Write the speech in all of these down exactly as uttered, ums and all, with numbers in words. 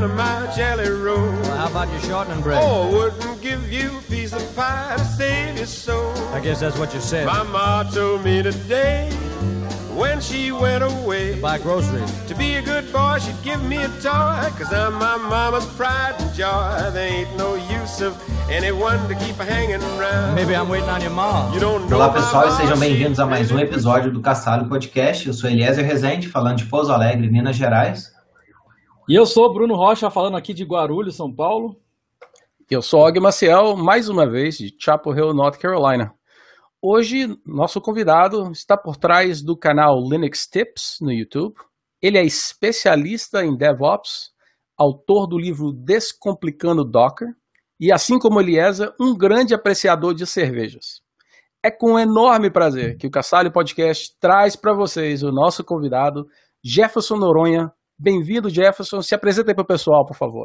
down to my jelly roll. Well, how about your shortening bread? Oh, wouldn't give you a piece of pie to save your soul. I guess that's what you said. My ma told me today, when she went away, to buy groceries. To be a good boy, she'd give me a toy, cause I'm my mama's pride and joy. There ain't no use of anyone to keep hanging around. Maybe I'm waiting on your mom. You don't know. Olá pessoal, e sejam bem-vindos a mais um episódio do Castalho Podcast. Eu sou Eliezer Rezende, falando de Pouso Alegre, Minas Gerais. E eu sou Bruno Rocha, falando aqui de Guarulhos, São Paulo. Eu sou Og Maciel, mais uma vez, de Chapel Hill, North Carolina. Hoje, nosso convidado está por trás do canal Linux Tips no YouTube. Ele é especialista em DevOps, autor do livro Descomplicando Docker e, assim como Eliezer, um grande apreciador de cervejas. É com enorme prazer que o Castalho Podcast traz para vocês o nosso convidado, Jefferson Noronha. Bem-vindo, Jefferson. Se apresenta aí para o pessoal, por favor.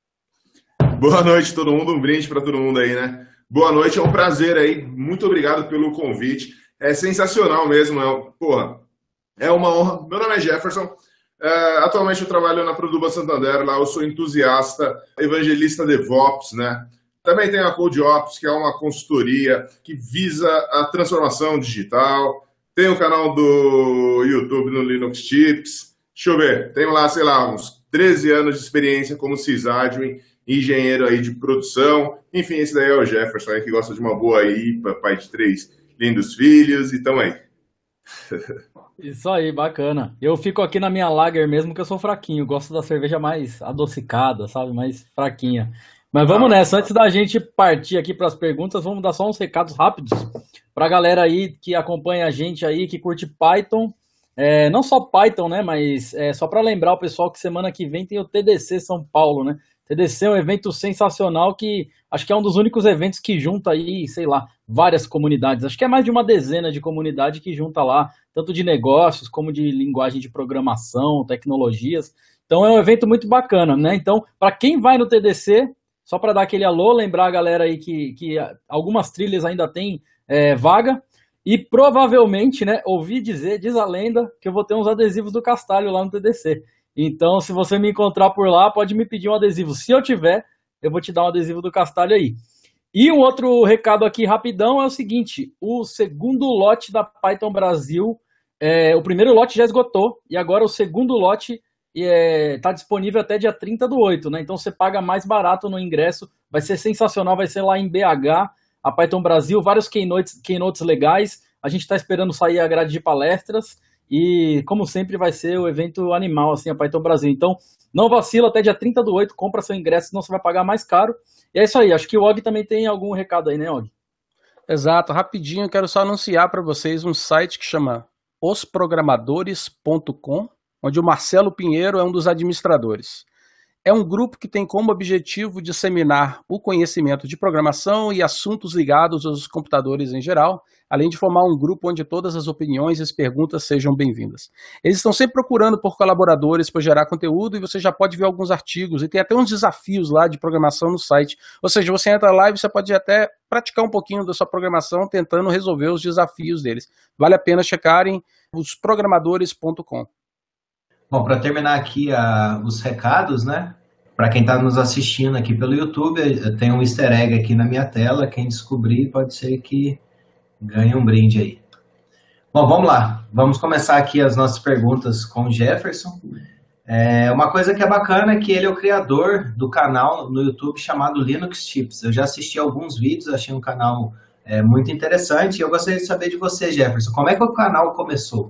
Boa noite, todo mundo. Um brinde para todo mundo aí, né? Boa noite, é um prazer aí. Muito obrigado pelo convite. É sensacional mesmo. É, porra, é uma honra. Meu nome é Jefferson. É, atualmente eu trabalho na Produba Santander. Lá eu sou entusiasta, evangelista DevOps, né? Também tenho a CodeOps, que é uma consultoria que visa a transformação digital. Tem o canal do YouTube no Linux Tips. Deixa eu ver. Tenho lá, sei lá, uns treze anos de experiência como sysadmin, engenheiro aí de produção. Enfim, esse daí é o Jefferson, aí, que gosta de uma boa I P A, pai de três lindos filhos, e tamo aí. Isso aí, bacana. Eu fico aqui na minha lager mesmo, que eu sou fraquinho. Gosto da cerveja mais adocicada, sabe? Mais fraquinha. Mas vamos ah, nessa. Antes da gente partir aqui para as perguntas, vamos dar só uns recados rápidos para a galera aí que acompanha a gente aí, que curte Python. É, não só Python, né? Mas é, só para lembrar o pessoal que semana que vem tem o T D C São Paulo, né? T D C é um evento sensacional que acho que é um dos únicos eventos que junta aí, sei lá, várias comunidades. Acho que é mais de uma dezena de comunidades que junta lá, tanto de negócios como de linguagem de programação, tecnologias. Então é um evento muito bacana, né? Então, para quem vai no T D C, só para dar aquele alô, lembrar a galera aí que, que algumas trilhas ainda tem é, vaga. E provavelmente, né, ouvi dizer, diz a lenda, que eu vou ter uns adesivos do Castalho lá no T D C. Então, se você me encontrar por lá, pode me pedir um adesivo. Se eu tiver, eu vou te dar um adesivo do Castalho aí. E um outro recado aqui rapidão é o seguinte, o segundo lote da Python Brasil, é, o primeiro lote já esgotou, e agora o segundo lote está é, disponível até dia trinta do oito, né? Então você paga mais barato no ingresso, vai ser sensacional, vai ser lá em B H, a Python Brasil, vários keynotes, keynotes legais, a gente está esperando sair a grade de palestras, e, como sempre, vai ser o evento animal, assim, a Python Brasil. Então, não vacila, até dia trinta do oito, compra seu ingresso, senão você vai pagar mais caro. E é isso aí, acho que o Og também tem algum recado aí, né, Og? Exato, rapidinho, eu quero só anunciar para vocês um site que chama os programadores ponto com, onde o Marcelo Pinheiro é um dos administradores. É um grupo que tem como objetivo disseminar o conhecimento de programação e assuntos ligados aos computadores em geral, além de formar um grupo onde todas as opiniões e as perguntas sejam bem-vindas. Eles estão sempre procurando por colaboradores para gerar conteúdo e você já pode ver alguns artigos e tem até uns desafios lá de programação no site. Ou seja, você entra lá e você pode até praticar um pouquinho da sua programação tentando resolver os desafios deles. Vale a pena checarem os programadores ponto com. Bom, para terminar aqui a, os recados, né? Para quem está nos assistindo aqui pelo YouTube, eu tenho um easter egg aqui na minha tela. Quem descobrir pode ser que ganhe um brinde aí. Bom, vamos lá. Vamos começar aqui as nossas perguntas com o Jefferson. É, uma coisa que é bacana é que ele é o criador do canal no YouTube chamado Linux Tips. Eu já assisti alguns vídeos, achei um canal é, muito interessante. E eu gostaria de saber de você, Jefferson, como é que o canal começou?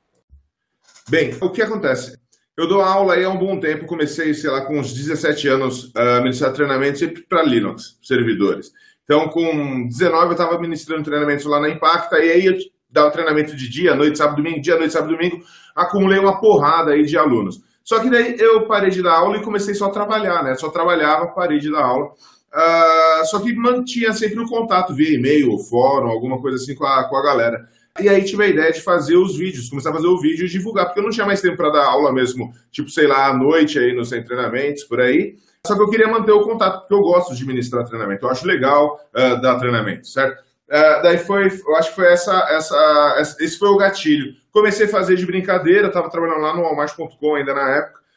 Bem, o que acontece? Eu dou aula aí há um bom tempo, comecei, sei lá, com uns dezessete anos a ministrar treinamento sempre para Linux, servidores. Então, com dezenove eu estava ministrando treinamentos lá na Impacta, e aí eu dava treinamento de dia, noite, sábado, domingo, dia, noite, sábado, domingo, acumulei uma porrada aí de alunos. Só que daí eu parei de dar aula e comecei só a trabalhar, né? Só trabalhava, parei de dar aula. Uh, só que mantinha sempre o contato via e-mail, fórum, alguma coisa assim com a, com a galera. E aí tive a ideia de fazer os vídeos, começar a fazer o vídeo e divulgar, porque eu não tinha mais tempo para dar aula mesmo, tipo, sei lá, à noite aí nos treinamentos, por aí. Só que eu queria manter o contato, porque eu gosto de ministrar treinamento, eu acho legal uh, dar treinamento, certo? Uh, daí foi, eu acho que foi essa, essa, esse foi o gatilho. Comecei a fazer de brincadeira, estava trabalhando lá no Walmart ponto com ainda na época,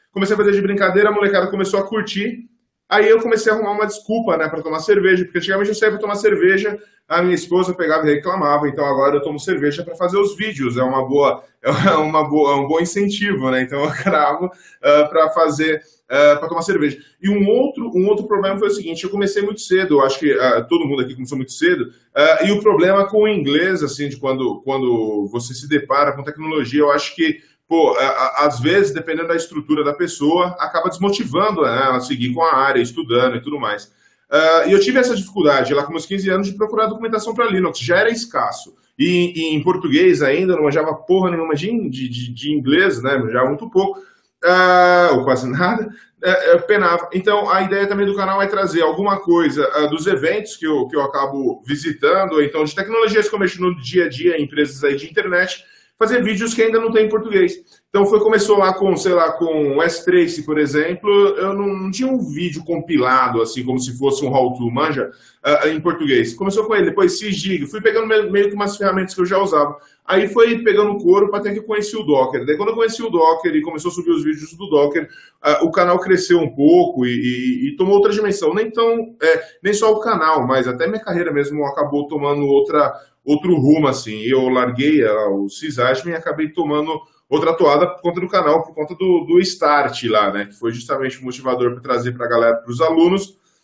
comecei a fazer de brincadeira, a molecada começou a curtir. Aí eu comecei a arrumar uma desculpa, né, para tomar cerveja, porque antigamente eu saía para tomar cerveja, a minha esposa pegava e reclamava, então agora eu tomo cerveja para fazer os vídeos, é uma boa, é uma boa, é um bom incentivo, né? Então eu gravo uh, para fazer, uh, para tomar cerveja. E um outro, um outro problema foi o seguinte: eu comecei muito cedo, eu acho que uh, todo mundo aqui começou muito cedo, uh, e o problema com o inglês, assim, de quando, quando você se depara com tecnologia, eu acho que pô, às vezes, dependendo da estrutura da pessoa, acaba desmotivando, né, ela a seguir com a área, estudando e tudo mais. Uh, e eu tive essa dificuldade, lá com meus quinze anos, de procurar documentação para Linux, já era escasso. E, e em português ainda, não manjava porra nenhuma de, de, de inglês, né, manjava muito pouco, uh, ou quase nada, uh, eu penava. Então, a ideia também do canal é trazer alguma coisa uh, dos eventos que eu, que eu acabo visitando, ou então de tecnologias que eu mexo no dia a dia em empresas aí de internet, fazer vídeos que ainda não tem em português. Então foi, começou lá com, sei lá, com o S Trace, por exemplo, eu não, não tinha um vídeo compilado, assim, como se fosse um how-to, manja, uh, em português. Começou com ele, depois SysDig, fui pegando meio, meio que umas ferramentas que eu já usava. Aí foi pegando couro para até que eu conheci o Docker. Daí quando eu conheci o Docker e começou a subir os vídeos do Docker, uh, o canal cresceu um pouco e, e, e tomou outra dimensão. Nem, tão, é, nem só o canal, mas até minha carreira mesmo acabou tomando outra... outro rumo, assim. Eu larguei uh, o Sysadmin e acabei tomando outra toada por conta do canal, por conta do, do Start lá, né? Que foi justamente o motivador para trazer para a galera, para os alunos,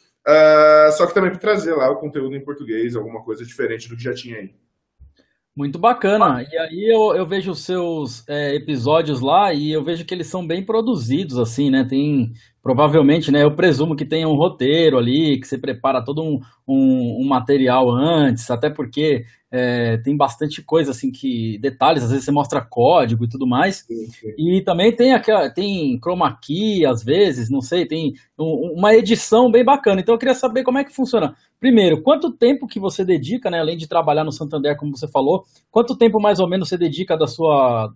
uh, só que também para trazer lá o conteúdo em português, alguma coisa diferente do que já tinha aí. Muito bacana. E aí eu, eu vejo os seus é, episódios lá e eu vejo que eles são bem produzidos, assim, né? Tem, provavelmente, né? Eu presumo que tenha um roteiro ali, que você prepara todo um, um, um material antes, até porque é, tem bastante coisa, assim, que detalhes, às vezes você mostra código e tudo mais. Sim, sim. E também tem aquela, tem chroma key, às vezes, não sei, tem um, uma edição bem bacana. Então eu queria saber como é que funciona. Primeiro, quanto tempo que você dedica, né, além de trabalhar no Santander, como você falou, quanto tempo mais ou menos você dedica da sua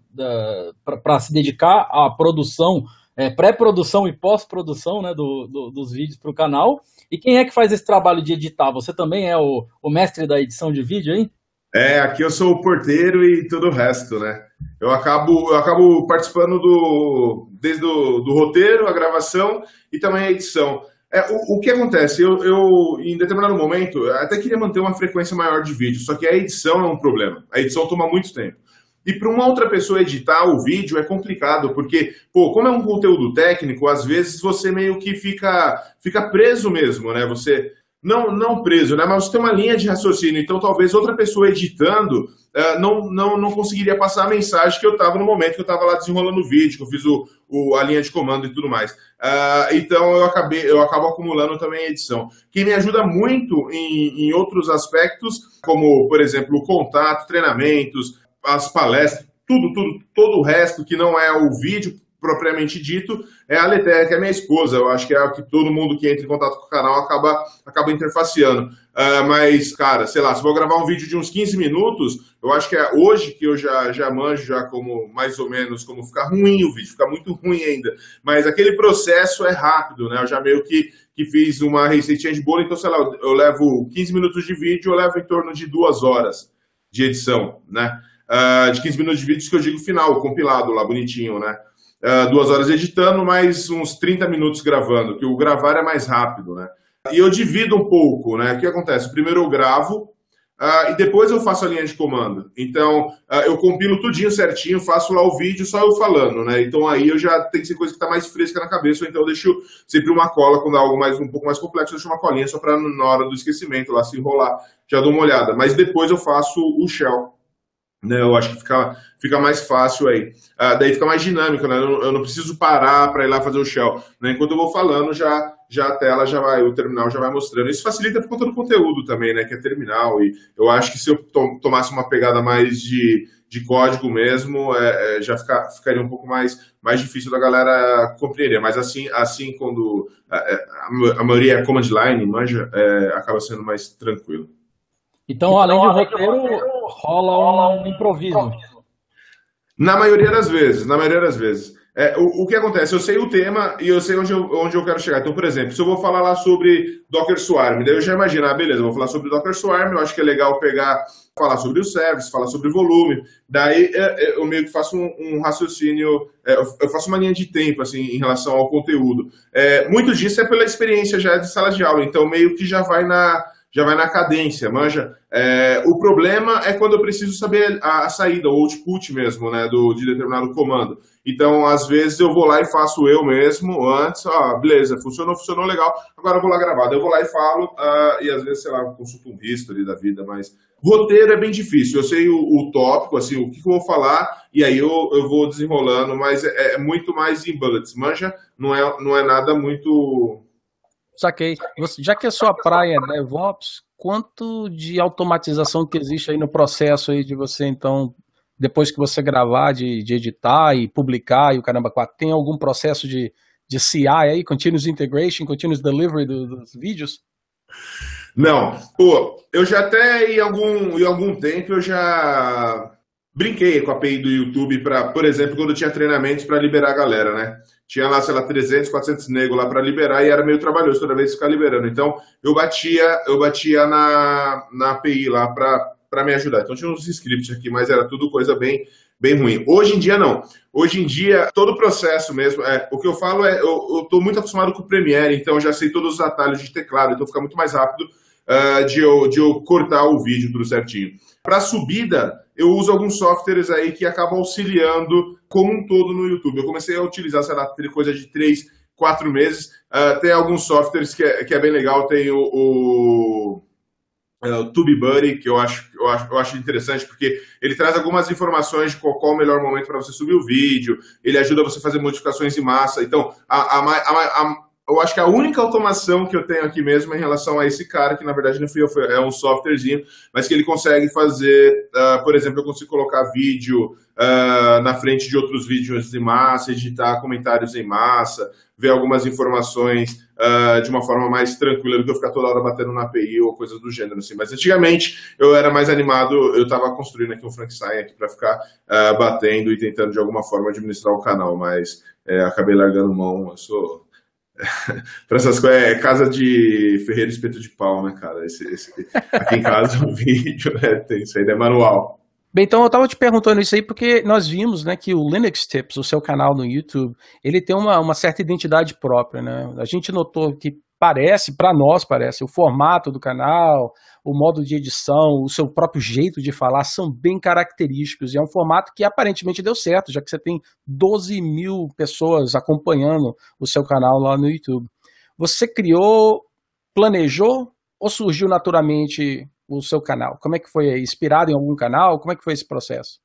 para se dedicar à produção, é, pré-produção e pós-produção, né, do, do, dos vídeos para o canal? E quem é que faz esse trabalho de editar? Você também é o, o mestre da edição de vídeo, hein? É, aqui eu sou o porteiro e todo o resto, né? Eu acabo, eu acabo participando do, desde o do roteiro, a gravação e também a edição. É, o, o que acontece? Eu, eu, em determinado momento, até queria manter uma frequência maior de vídeo, só que a edição é um problema. A edição toma muito tempo. E para uma outra pessoa editar o vídeo é complicado, porque, pô, como é um conteúdo técnico, às vezes você meio que fica, fica preso mesmo, né? Você, não, não preso, né? Mas você tem uma linha de raciocínio, então talvez outra pessoa editando uh, não, não, não conseguiria passar a mensagem que eu estava no momento que eu estava lá desenrolando o vídeo, que eu fiz o, o, a linha de comando e tudo mais. Uh, então eu, acabei, eu acabo acumulando também a edição. Que me ajuda muito em, em outros aspectos, como, por exemplo, o contato, treinamentos, as palestras, tudo, tudo, todo o resto que não é o vídeo propriamente dito, é a Letéria, que é minha esposa. Eu acho que é a que todo mundo que entra em contato com o canal acaba, acaba interfaceando. Uh, mas, cara, sei lá, se eu vou gravar um vídeo de uns quinze minutos, eu acho que é hoje que eu já, já manjo já como, mais ou menos, como ficar ruim o vídeo, ficar muito ruim ainda. Mas aquele processo é rápido, né? Eu já meio que, que fiz uma receitinha de bolo, então, sei lá, eu, eu levo quinze minutos de vídeo, eu levo em torno de duas horas de edição, né? Uh, de quinze minutos de vídeo que eu digo final, compilado lá, bonitinho, né? Uh, duas horas editando, mais uns trinta minutos gravando, que o gravar é mais rápido, né? E eu divido um pouco, né? O que acontece? Primeiro eu gravo uh, e depois eu faço a linha de comando. Então, uh, eu compilo tudinho certinho, faço lá o vídeo, só eu falando, né? Então aí eu já tem que ser coisa que tá mais fresca na cabeça, ou então eu deixo sempre uma cola, quando é algo mais, um pouco mais complexo, eu deixo uma colinha só para na hora do esquecimento lá se enrolar, já dou uma olhada. Mas depois eu faço o shell. Né, eu acho que fica, fica mais fácil aí. Ah, daí fica mais dinâmico, né? Eu, eu não preciso parar para ir lá fazer o shell. Né? Enquanto eu vou falando, já, já a tela já vai, o terminal já vai mostrando. Isso facilita por conta do conteúdo também, né? Que é terminal. E eu acho que se eu to tomasse uma pegada mais de, de código mesmo, é, é, já fica, ficaria um pouco mais, mais difícil da galera compreender. Mas assim, assim quando a, a, a maioria é command line, manja, é, acaba sendo mais tranquilo. Então, então, além de roteiro, rola um improviso. Na maioria das vezes, na maioria das vezes. É, o, o que acontece? Eu sei o tema e eu sei onde eu, onde eu quero chegar. Então, por exemplo, se eu vou falar lá sobre Docker Swarm, daí eu já imagino, ah, beleza, eu vou falar sobre Docker Swarm, eu acho que é legal pegar, falar sobre o service, falar sobre volume, daí é, eu meio que faço um, um raciocínio, é, eu faço uma linha de tempo, assim, em relação ao conteúdo. É, muito disso é pela experiência já de sala de aula, então meio que já vai na... já vai na cadência, manja. É, o problema é quando eu preciso saber a, a saída, o output mesmo, né, do, de determinado comando. Então, às vezes, eu vou lá e faço eu mesmo, antes, ah, beleza, funcionou, funcionou legal, agora eu vou lá gravar. Eu vou lá e falo, uh, e às vezes, sei lá, eu consulto um history da vida, mas roteiro é bem difícil. Eu sei o, o tópico, assim, o que, que eu vou falar, e aí eu, eu vou desenrolando, mas é, é muito mais em bullets, manja, não é, não é nada muito... Saquei. Já que a sua praia é DevOps, quanto de automatização que existe aí no processo aí de você, então, depois que você gravar, de, de editar e publicar e o caramba quatro, tem algum processo de, de C I aí, Continuous Integration, Continuous Delivery do, dos vídeos? Não. Pô, eu já até em algum, em algum tempo eu já brinquei com a A P I do YouTube para, por exemplo, quando eu tinha treinamentos para liberar a galera, né? Tinha lá, sei lá, trezentos, quatrocentos negros lá para liberar e era meio trabalhoso toda vez ficar liberando. Então, eu batia, eu batia na, na A P I lá para me ajudar. Então, tinha uns scripts aqui, mas era tudo coisa bem, bem ruim. Hoje em dia, não. Hoje em dia, todo o processo mesmo, é, o que eu falo é, eu estou muito acostumado com o Premiere, então eu já sei todos os atalhos de teclado, então fica muito mais rápido uh, de, eu, de eu cortar o vídeo tudo certinho. Para subida, eu uso alguns softwares aí que acabam auxiliando como um todo no YouTube. Eu comecei a utilizar, sei lá, coisa de três, quatro meses. Uh, tem alguns softwares que é, que é bem legal. Tem o, o, o TubeBuddy, que eu acho, eu, acho, eu acho interessante, porque ele traz algumas informações de qual, qual é o melhor momento para você subir o vídeo. Ele ajuda você a fazer modificações em massa. Então, a, a, a, a eu acho que a única automação que eu tenho aqui mesmo é em relação a esse cara, que na verdade não fui eu, é um softwarezinho, mas que ele consegue fazer, uh, por exemplo, eu consigo colocar vídeo uh, na frente de outros vídeos em massa, editar comentários em massa, ver algumas informações uh, de uma forma mais tranquila do que eu ficar toda hora batendo na A P I ou coisas do gênero, assim. Mas antigamente eu era mais animado, eu estava construindo aqui um Frankenstein aqui para ficar uh, batendo e tentando de alguma forma administrar o canal, mas uh, acabei largando mão, eu sou... para essas coisas, é casa de ferreiro espeto de pau, né, cara? Esse, esse, aqui em casa o vídeo, né, tem isso aí, é manual. Bem, então eu estava te perguntando isso aí porque nós vimos, né, que o Linux Tips, o seu canal no YouTube, ele tem uma, uma certa identidade própria, né? A gente notou que parece, para nós parece, o formato do canal, o modo de edição, o seu próprio jeito de falar são bem característicos. E é um formato que aparentemente deu certo, já que você tem doze mil pessoas acompanhando o seu canal lá no YouTube. Você criou, planejou ou surgiu naturalmente o seu canal? Como é que foi aí? Inspirado em algum canal? Como é que foi esse processo?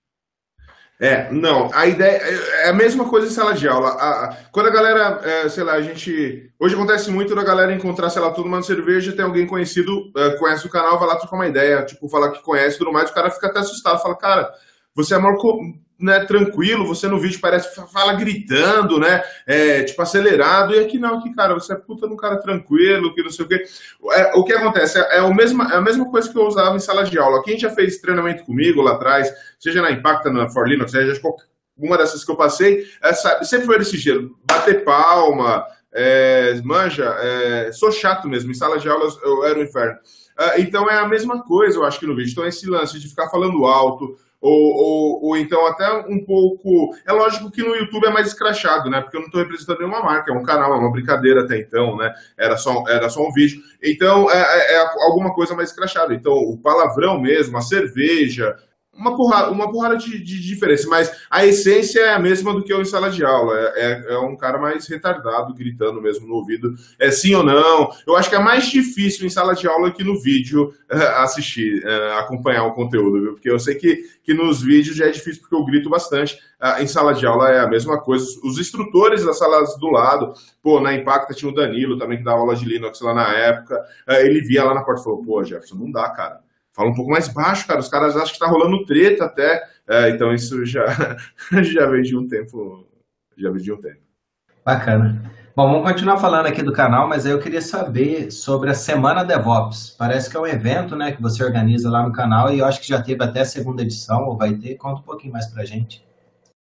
É, não, a ideia é a mesma coisa em sala de aula. A, a, quando a galera, é, sei lá, a gente... Hoje acontece muito da galera encontrar, sei lá, todo mundo cerveja, tem alguém conhecido, é, conhece o canal, vai lá trocar uma ideia, tipo, falar que conhece e tudo mais, o cara fica até assustado, fala, cara, você é mal, né, tranquilo, você no vídeo parece, fala gritando, né, é, tipo, acelerado, e aqui não, aqui, cara, você é puta de um cara tranquilo, que não sei o quê. É, o que acontece, é, é, o mesma, é a mesma coisa que eu usava em sala de aula. Quem já fez treinamento comigo lá atrás, seja na Impacta, na For Linux, seja uma dessas que eu passei, é, sabe, sempre foi desse jeito, bater palma, é, manja, é, sou chato mesmo, em sala de aula eu era um inferno. É, então é a mesma coisa, eu acho que no vídeo. Então esse lance de ficar falando alto, Ou, ou, ou então até um pouco... É lógico que no YouTube é mais escrachado, né? Porque eu não estou representando nenhuma marca, é um canal, é uma brincadeira até então, né? Era só, era só um vídeo. Então é, é, é alguma coisa mais escrachada. Então o palavrão mesmo, a cerveja... Uma porrada, uma porrada de, de diferença, mas a essência é a mesma do que eu em sala de aula. É, é, é um cara mais retardado, gritando mesmo no ouvido. É sim ou não. Eu acho que é mais difícil em sala de aula que no vídeo é, assistir, é, acompanhar o conteúdo, viu? Porque eu sei que, que nos vídeos já é difícil porque eu grito bastante. É, em sala de aula é a mesma coisa. Os instrutores das salas do lado, pô, na Impacta tinha o Danilo também, que dava aula de Linux lá na época. É, ele via lá na porta e falou, pô, Jefferson, não dá, cara. Fala um pouco mais baixo, cara. Os caras acham que tá rolando treta até. É, então isso já, já veio de um tempo. Já veio de um tempo. Bacana. Bom, vamos continuar falando aqui do canal, mas aí eu queria saber sobre a Semana DevOps. Parece que é um evento, né, que você organiza lá no canal e eu acho que já teve até a segunda edição, ou vai ter. Conta um pouquinho mais pra gente.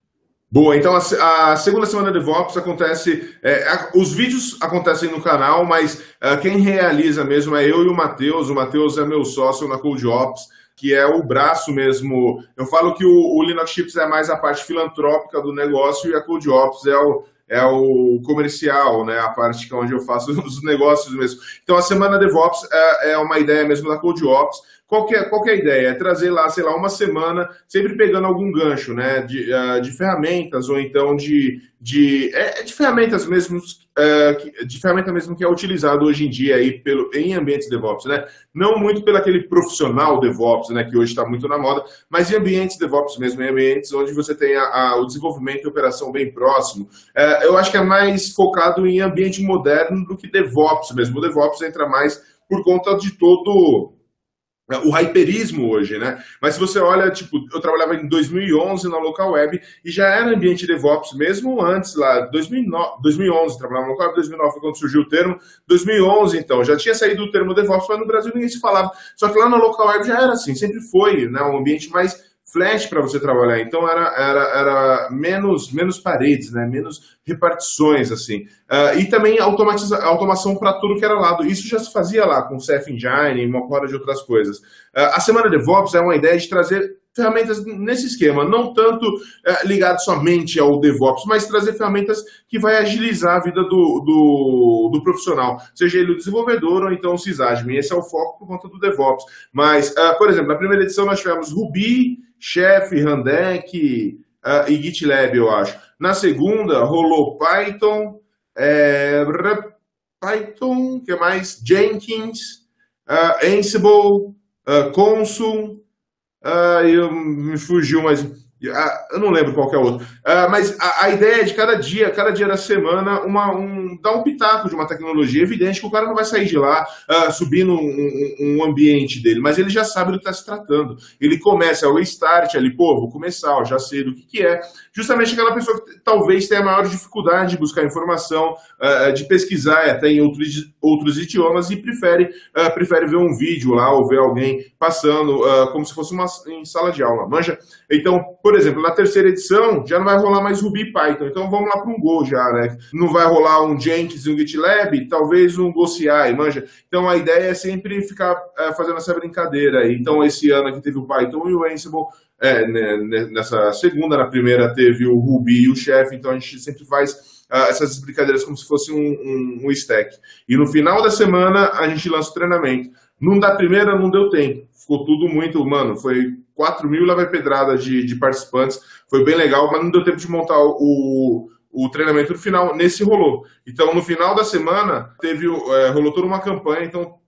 Boa, então a, a segunda semana de DevOps acontece, é, a, os vídeos acontecem no canal, mas a, quem realiza mesmo é eu e o Matheus. O Matheus é meu sócio na CodeOps, que é o braço mesmo. Eu falo que o, o Linux Chips é mais a parte filantrópica do negócio e a CodeOps é o, é o comercial, né, a parte que é onde eu faço os negócios mesmo. Então a semana DevOps é, é uma ideia mesmo da CodeOps. Qual que, é, qual que é a ideia? É trazer lá, sei lá, uma semana, sempre pegando algum gancho, né, de, uh, de ferramentas, ou então de, de, é, de ferramentas mesmo, uh, de ferramenta mesmo que é utilizado hoje em dia aí pelo, em ambientes DevOps, né, não muito pelo aquele profissional DevOps, né, que hoje está muito na moda, mas em ambientes DevOps mesmo, em ambientes onde você tem a, a, o desenvolvimento e operação bem próximo. Uh, eu acho que é mais focado em ambiente moderno do que DevOps mesmo. O DevOps entra mais por conta de todo o hyperismo hoje, né? Mas se você olha, tipo, eu trabalhava em dois mil e onze na Local Web e já era ambiente DevOps mesmo antes, lá, dois mil e nove, dois mil e onze, trabalhava na Local Web, dois mil e nove foi quando surgiu o termo, dois mil e onze, então, já tinha saído o termo DevOps, mas no Brasil ninguém se falava. Só que lá na Local Web já era assim, sempre foi, né? Um ambiente mais flash para você trabalhar, então era, era, era menos, menos paredes, né? Menos repartições, assim. Uh, e também automatiza, automação para tudo que era lado. Isso já se fazia lá com o Ceph Engine e uma porra de outras coisas. Uh, a Semana DevOps é uma ideia de trazer ferramentas nesse esquema, não tanto uh, ligado somente ao DevOps, mas trazer ferramentas que vai agilizar a vida do, do, do profissional, seja ele o desenvolvedor ou então o sysadmin. Esse é o foco por conta do DevOps. Mas, uh, por exemplo, na primeira edição nós tivemos Ruby, Chef, Rundeck uh, e GitLab, eu acho. Na segunda, rolou Python, é, Python, que mais? Jenkins, uh, Ansible, uh, Consul, uh, eu, me fugiu, mas uh, eu não lembro qual que é o outro. Uh, mas a, a ideia é de cada dia, cada dia da semana, uma, um, dar um pitaco de uma tecnologia. Evidente que o cara não vai sair de lá uh, subindo um, um, um ambiente dele, mas ele já sabe do que está se tratando. Ele começa, é o start ali, pô, vou começar, ó, já sei do que, que é. Justamente aquela pessoa que talvez tenha maior dificuldade de buscar informação, uh, de pesquisar até em outros, outros idiomas e prefere, uh, prefere ver um vídeo lá ou ver alguém passando uh, como se fosse uma em sala de aula, manja? Então, por exemplo, na terceira edição já não vai rolar mais Ruby e Python, então vamos lá para um Go já, né? Não vai rolar um Jenkins e um GitLab, talvez um Go C I, manja? Então a ideia é sempre ficar uh, fazendo essa brincadeira aí. Então esse ano aqui teve o Python e o Ansible. É, né, nessa segunda, na primeira teve o Ruby e o Chef, então a gente sempre faz uh, essas brincadeiras como se fosse um, um, um stack. E no final da semana a gente lança o treinamento. Num da primeira não deu tempo, ficou tudo muito, mano, foi quatro mil lá vai pedrada de, de participantes, foi bem legal, mas não deu tempo de montar o, o treinamento no final, nesse rolou. Então no final da semana teve, é, rolou toda uma campanha, então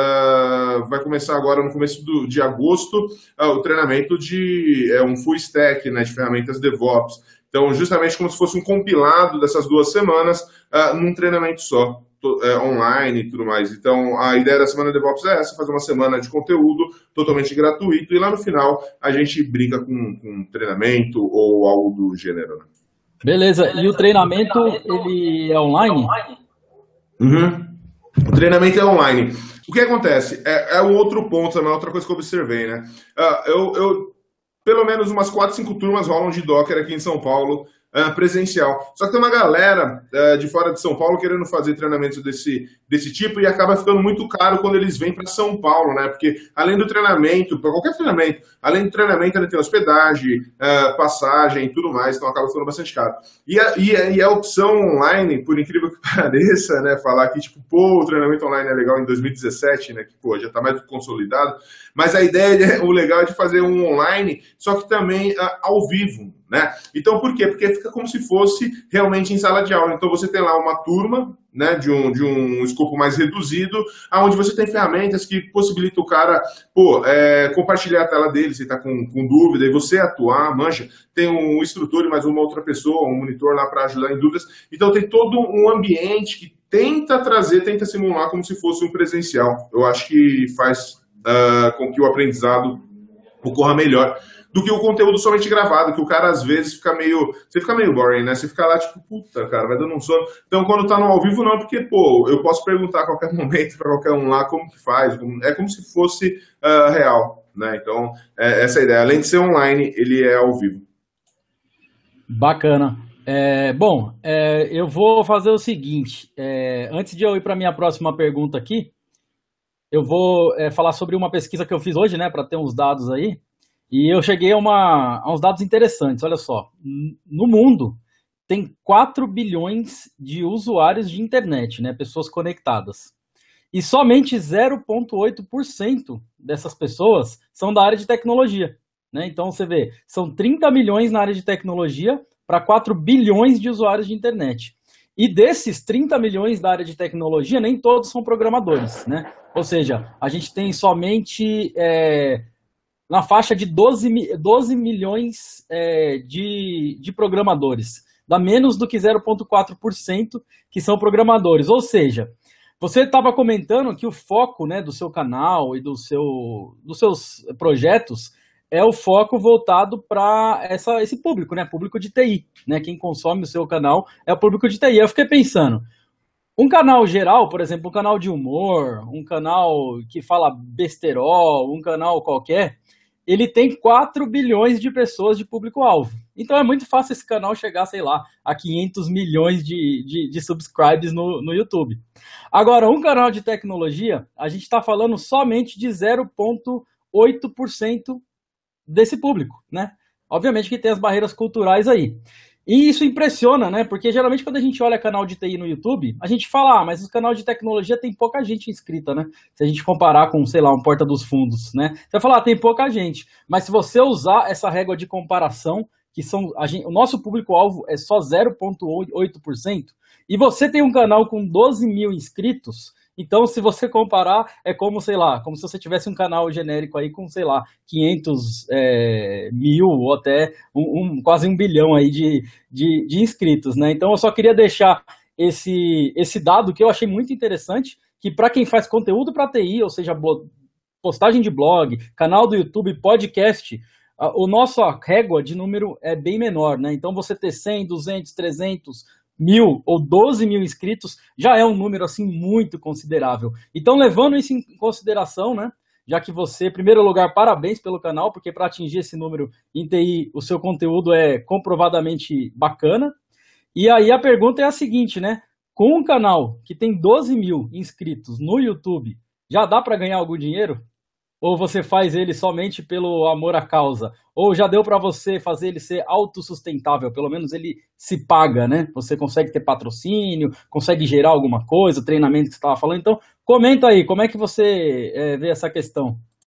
Uh, vai começar agora no começo do, de agosto uh, o treinamento de é, um full stack, né, de ferramentas DevOps. Então, justamente como se fosse um compilado dessas duas semanas uh, num treinamento só, to, é, online e tudo mais. Então, a ideia da Semana DevOps é essa, fazer uma semana de conteúdo totalmente gratuito e lá no final a gente brinca com, com treinamento ou algo do gênero. Né? Beleza, e o treinamento, ele é online? Uhum. O treinamento é online. O que acontece? É, é um outro ponto também, outra coisa que eu observei, né? Uh, eu, eu, pelo menos umas quatro, cinco turmas rolam de Docker aqui em São Paulo, uh, presencial. Só que tem uma galera uh, de fora de São Paulo querendo fazer treinamentos desse, desse tipo e acaba ficando muito caro quando eles vêm para São Paulo, né? Porque além do treinamento, para qualquer treinamento, além do treinamento, ele tem hospedagem, uh, passagem e tudo mais, então acaba ficando bastante caro. E a, e, a, e a opção online, por incrível que pareça, né? Falar que, tipo, pô, o treinamento online é legal em dois mil e dezessete, né? Que, pô, já tá mais consolidado. Mas a ideia, o legal é de fazer um online, só que também uh, ao vivo, né? Então, por quê? Porque fica como se fosse realmente em sala de aula. Então, você tem lá uma turma, né, de um, de um escopo mais reduzido, onde você tem ferramentas que possibilitam o cara, pô, é, compartilhar a tela dele, se está com, com dúvida, e você atuar, mancha, tem um instrutor e mais uma outra pessoa, um monitor lá para ajudar em dúvidas. Então tem todo um ambiente que tenta trazer, tenta simular como se fosse um presencial. Eu acho que faz uh, com que o aprendizado ocorra melhor do que o conteúdo somente gravado, que o cara às vezes fica meio, você fica meio boring, né? Você fica lá tipo, puta, cara, vai dando um sono. Então quando tá no ao vivo não, porque, pô, eu posso perguntar a qualquer momento para qualquer um lá como que faz, como, é como se fosse uh, real, né? Então, é, essa é a ideia. Além de ser online, ele é ao vivo. Bacana. É, bom, é, eu vou fazer o seguinte, é, antes de eu ir para a minha próxima pergunta aqui, eu vou é, falar sobre uma pesquisa que eu fiz hoje, né, para ter uns dados aí, e eu cheguei a, uma, a uns dados interessantes. Olha só, no mundo tem quatro bilhões de usuários de internet, né, pessoas conectadas, e somente zero vírgula oito por cento dessas pessoas são da área de tecnologia, né? Então você vê, são trinta milhões na área de tecnologia para quatro bilhões de usuários de internet. E desses trinta milhões da área de tecnologia, nem todos são programadores, né? Ou seja, a gente tem somente é, na faixa de doze, doze milhões é, de, de programadores. Dá menos do que zero vírgula quatro por cento que são programadores. Ou seja, você estava comentando que o foco, né, do seu canal e do seu, dos seus projetos é o foco voltado para esse público, né? Público de T I, né? Quem consome o seu canal é o público de T I. Eu fiquei pensando, um canal geral, por exemplo, um canal de humor, um canal que fala besterol, um canal qualquer, ele tem quatro bilhões de pessoas de público-alvo. Então é muito fácil esse canal chegar, sei lá, a quinhentos milhões de, de, de subscribes no, no YouTube. Agora, um canal de tecnologia, a gente está falando somente de zero vírgula oito por cento desse público, né? Obviamente que tem as barreiras culturais aí. E isso impressiona, né? Porque geralmente quando a gente olha canal de T I no YouTube, a gente fala, ah, mas o canal de tecnologia tem pouca gente inscrita, né? Se a gente comparar com, sei lá, um Porta dos Fundos, né? Você vai falar, ah, tem pouca gente. Mas se você usar essa régua de comparação, que são a gente, o nosso público-alvo é só zero vírgula oito por cento, e você tem um canal com doze mil inscritos, então, se você comparar, é como, sei lá, como se você tivesse um canal genérico aí com, sei lá, quinhentos é, mil ou até um, um, quase um bilhão aí de, de, de inscritos, né? Então, eu só queria deixar esse, esse dado que eu achei muito interessante, que para quem faz conteúdo para T I, ou seja, postagem de blog, canal do YouTube, podcast, o nosso régua de número é bem menor, né? Então, você ter cem, duzentos, trezentos... mil ou doze mil inscritos já é um número assim muito considerável. Então, levando isso em consideração, né, já que você, em primeiro lugar, parabéns pelo canal, porque para atingir esse número em T I, o seu conteúdo é comprovadamente bacana. E aí a pergunta é a seguinte, né, com um canal que tem doze mil inscritos no YouTube, já dá para ganhar algum dinheiro? Ou você faz ele somente pelo amor à causa? Ou já deu para você fazer ele ser autossustentável? Pelo menos ele se paga, né? Você consegue ter patrocínio, consegue gerar alguma coisa, treinamento que você estava falando. Então, comenta aí, como é que você é, vê essa questão?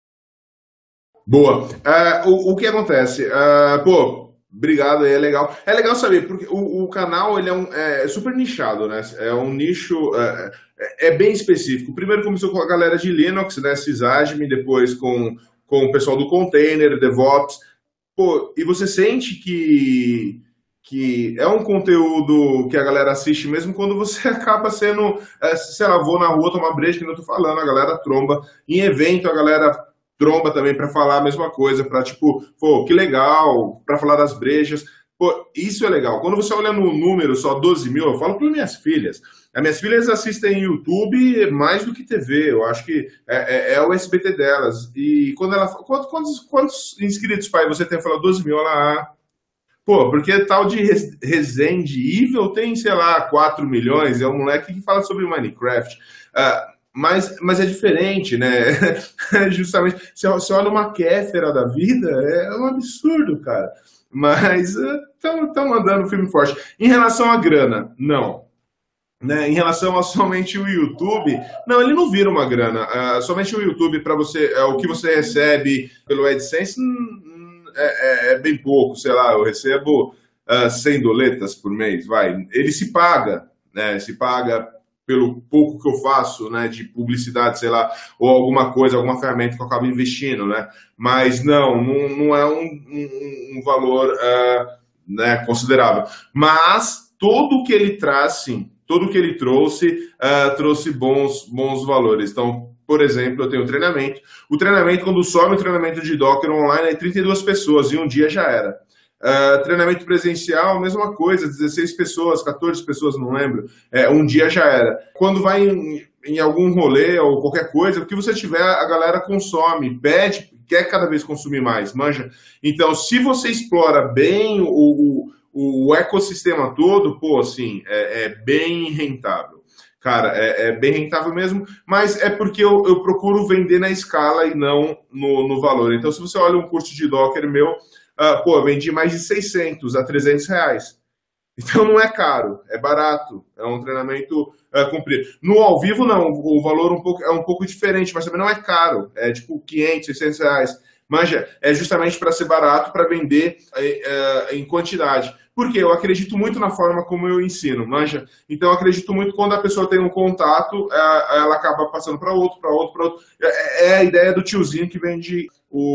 Boa. Uh, o, o que acontece? Uh, pô, obrigado aí, é legal. É legal saber, porque o, o canal ele é, um, é super nichado, né? É um nicho... É, é bem específico. Primeiro começou com a galera de Linux, né, Sysadmin, depois com, com o pessoal do container, DevOps. Pô, e você sente que, que é um conteúdo que a galera assiste mesmo quando você acaba sendo, é, sei lá, vou na rua tomar breja, que não tô falando, a galera tromba. Em evento, a galera tromba também para falar a mesma coisa, para tipo, pô, que legal, para falar das brejas. Pô, isso é legal. Quando você olha no número só doze mil, eu falo para minhas filhas. As minhas filhas assistem YouTube mais do que T V. Eu acho que é, é, é o S B T delas. E quando ela fala, quantos, quantos, quantos inscritos, pai, você tem? Fala doze mil, ela... Ah, pô, porque tal de Resende Evil tem, sei lá, quatro milhões. É um moleque que fala sobre Minecraft. Uh, mas, mas é diferente, né? Justamente, se você olha uma Kéfera da vida, é um absurdo, cara. Mas estão uh, mandando filme forte. Em relação à grana, não. Né? Em relação a somente o YouTube, não, ele não vira uma grana. Uh, somente o YouTube, para você, uh, o que você recebe pelo AdSense hum, é, é, é bem pouco. Sei lá, eu recebo uh, cem doletas por mês, vai. Ele se paga, né? Se paga pelo pouco que eu faço, né, de publicidade, sei lá, ou alguma coisa, alguma ferramenta que eu acabo investindo, né, mas não, não, não é um, um, um valor, uh, né, considerável, mas todo o que ele traz, sim, todo o que ele trouxe, uh, trouxe bons, bons valores. Então, por exemplo, eu tenho um treinamento, o treinamento, quando sobe o treinamento de Docker online, é trinta e duas pessoas, e um dia já era. Uh, treinamento presencial, mesma coisa, dezesseis pessoas, quatorze pessoas, não lembro, é, um dia já era. Quando vai em, em algum rolê ou qualquer coisa, o que você tiver, a galera consome, pede, quer cada vez consumir mais, manja? Então, se você explora bem o, o, o ecossistema todo, pô, assim, é, é bem rentável. Cara, é, é bem rentável mesmo, mas é porque eu, eu procuro vender na escala e não no, no valor. Então, se você olha um curso de Docker meu, uh, pô, eu vendi mais de seiscentos a trezentos reais. Então não é caro, é barato, é um treinamento uh, comprido. No ao vivo não, o valor um pouco, é um pouco diferente, mas também não é caro, é tipo quinhentos, seiscentos reais. Manja, é justamente para ser barato, para vender uh, em quantidade. Porque eu acredito muito na forma como eu ensino, manja. Então eu acredito muito quando a pessoa tem um contato, ela acaba passando para outro, para outro, para outro. É a ideia do tiozinho que vende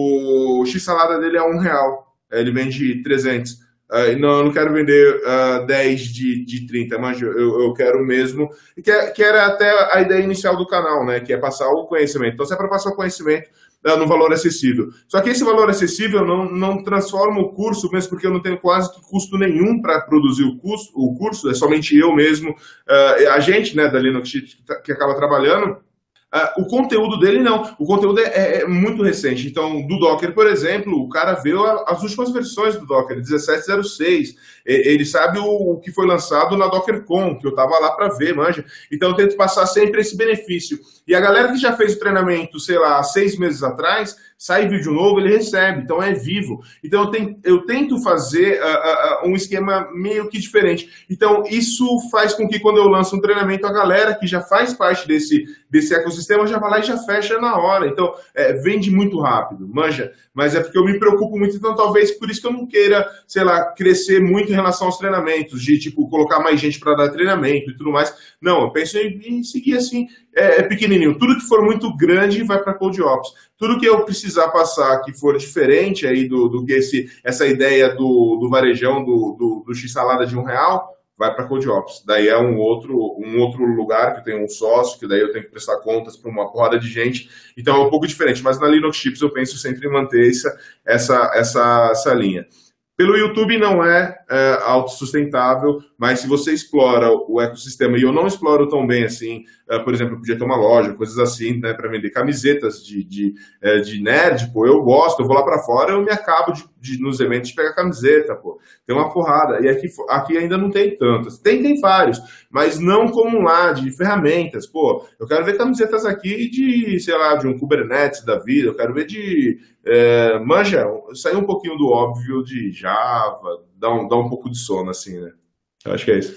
o x-salada dele a um real. Ele vende trezentos. Não, eu não quero vender uh, dez de, de trinta, manja. Eu, eu quero mesmo. Que, é, que era até a ideia inicial do canal, né? Que é passar o conhecimento. Então, se é para passar o conhecimento, no valor acessível. Só que esse valor acessível não, não transforma o curso, mesmo porque eu não tenho quase custo nenhum para produzir o curso, o curso, é somente eu mesmo, uh, a gente, né, da Linux que acaba trabalhando. Uh, o conteúdo dele não, o conteúdo é, é muito recente. Então, do Docker, por exemplo, o cara vê as últimas versões do Docker, dezessete zero seis, ele sabe o, o que foi lançado na DockerCon, que eu tava lá para ver, manja. Então, eu tento passar sempre esse benefício. E a galera que já fez o treinamento, sei lá, seis meses atrás, sai vídeo novo, ele recebe, então é vivo. Então, eu, tenho, eu tento fazer uh, uh, um esquema meio que diferente. Então, isso faz com que quando eu lanço um treinamento, a galera que já faz parte desse, desse ecossistema já vai lá e já fecha na hora. Então, é, vende muito rápido, manja. Mas é porque eu me preocupo muito, então talvez por isso que eu não queira, sei lá, crescer muito em relação aos treinamentos, de, tipo, colocar mais gente para dar treinamento e tudo mais. Não, eu penso em, em seguir assim, é, é pequenininho. Tudo que for muito grande vai para CodeOps. Tudo que eu precisar passar que for diferente aí do, do que esse, essa ideia do, do varejão, do, do, do x-salada de um real, vai para CodeOps. Daí é um outro, um outro lugar que eu tenho um sócio, que daí eu tenho que prestar contas para uma porrada de gente. Então é um pouco diferente. Mas na Linux Chips eu penso sempre em manter essa, essa, essa, essa linha. Pelo YouTube não é, é autossustentável, mas se você explora o ecossistema, e eu não exploro tão bem assim, é, por exemplo, eu podia ter uma loja, coisas assim, né, para vender camisetas de, de, é, de nerd, pô, eu gosto, eu vou lá para fora, eu me acabo de, de, nos eventos de pegar camiseta, pô, tem uma porrada, e aqui, aqui ainda não tem tantas, tem, tem vários, mas não como lá, de ferramentas, pô, eu quero ver camisetas aqui de, sei lá, de um Kubernetes da vida, eu quero ver de, é, manja, sair um pouquinho do óbvio de Java, dá um, dá um pouco de sono, assim, né, eu acho que é isso.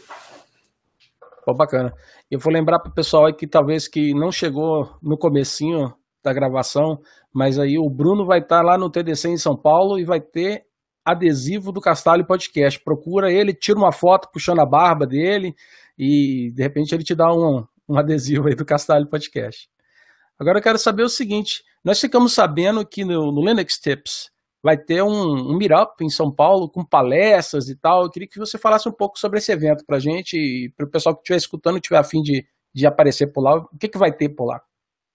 Pô, bacana. Eu vou lembrar para o pessoal aí que talvez que não chegou no comecinho da gravação, mas aí o Bruno vai estar lá no T D C em São Paulo e vai ter adesivo do Castalho Podcast. Procura ele, tira uma foto puxando a barba dele e de repente ele te dá um, um adesivo aí do Castalho Podcast. Agora eu quero saber o seguinte, nós ficamos sabendo que no, no Linux Tips vai ter um, um meetup em São Paulo com palestras e tal. Eu queria que você falasse um pouco sobre esse evento pra gente e para o pessoal que estiver escutando e tiver a fim de, de aparecer por lá. O que, que vai ter por lá?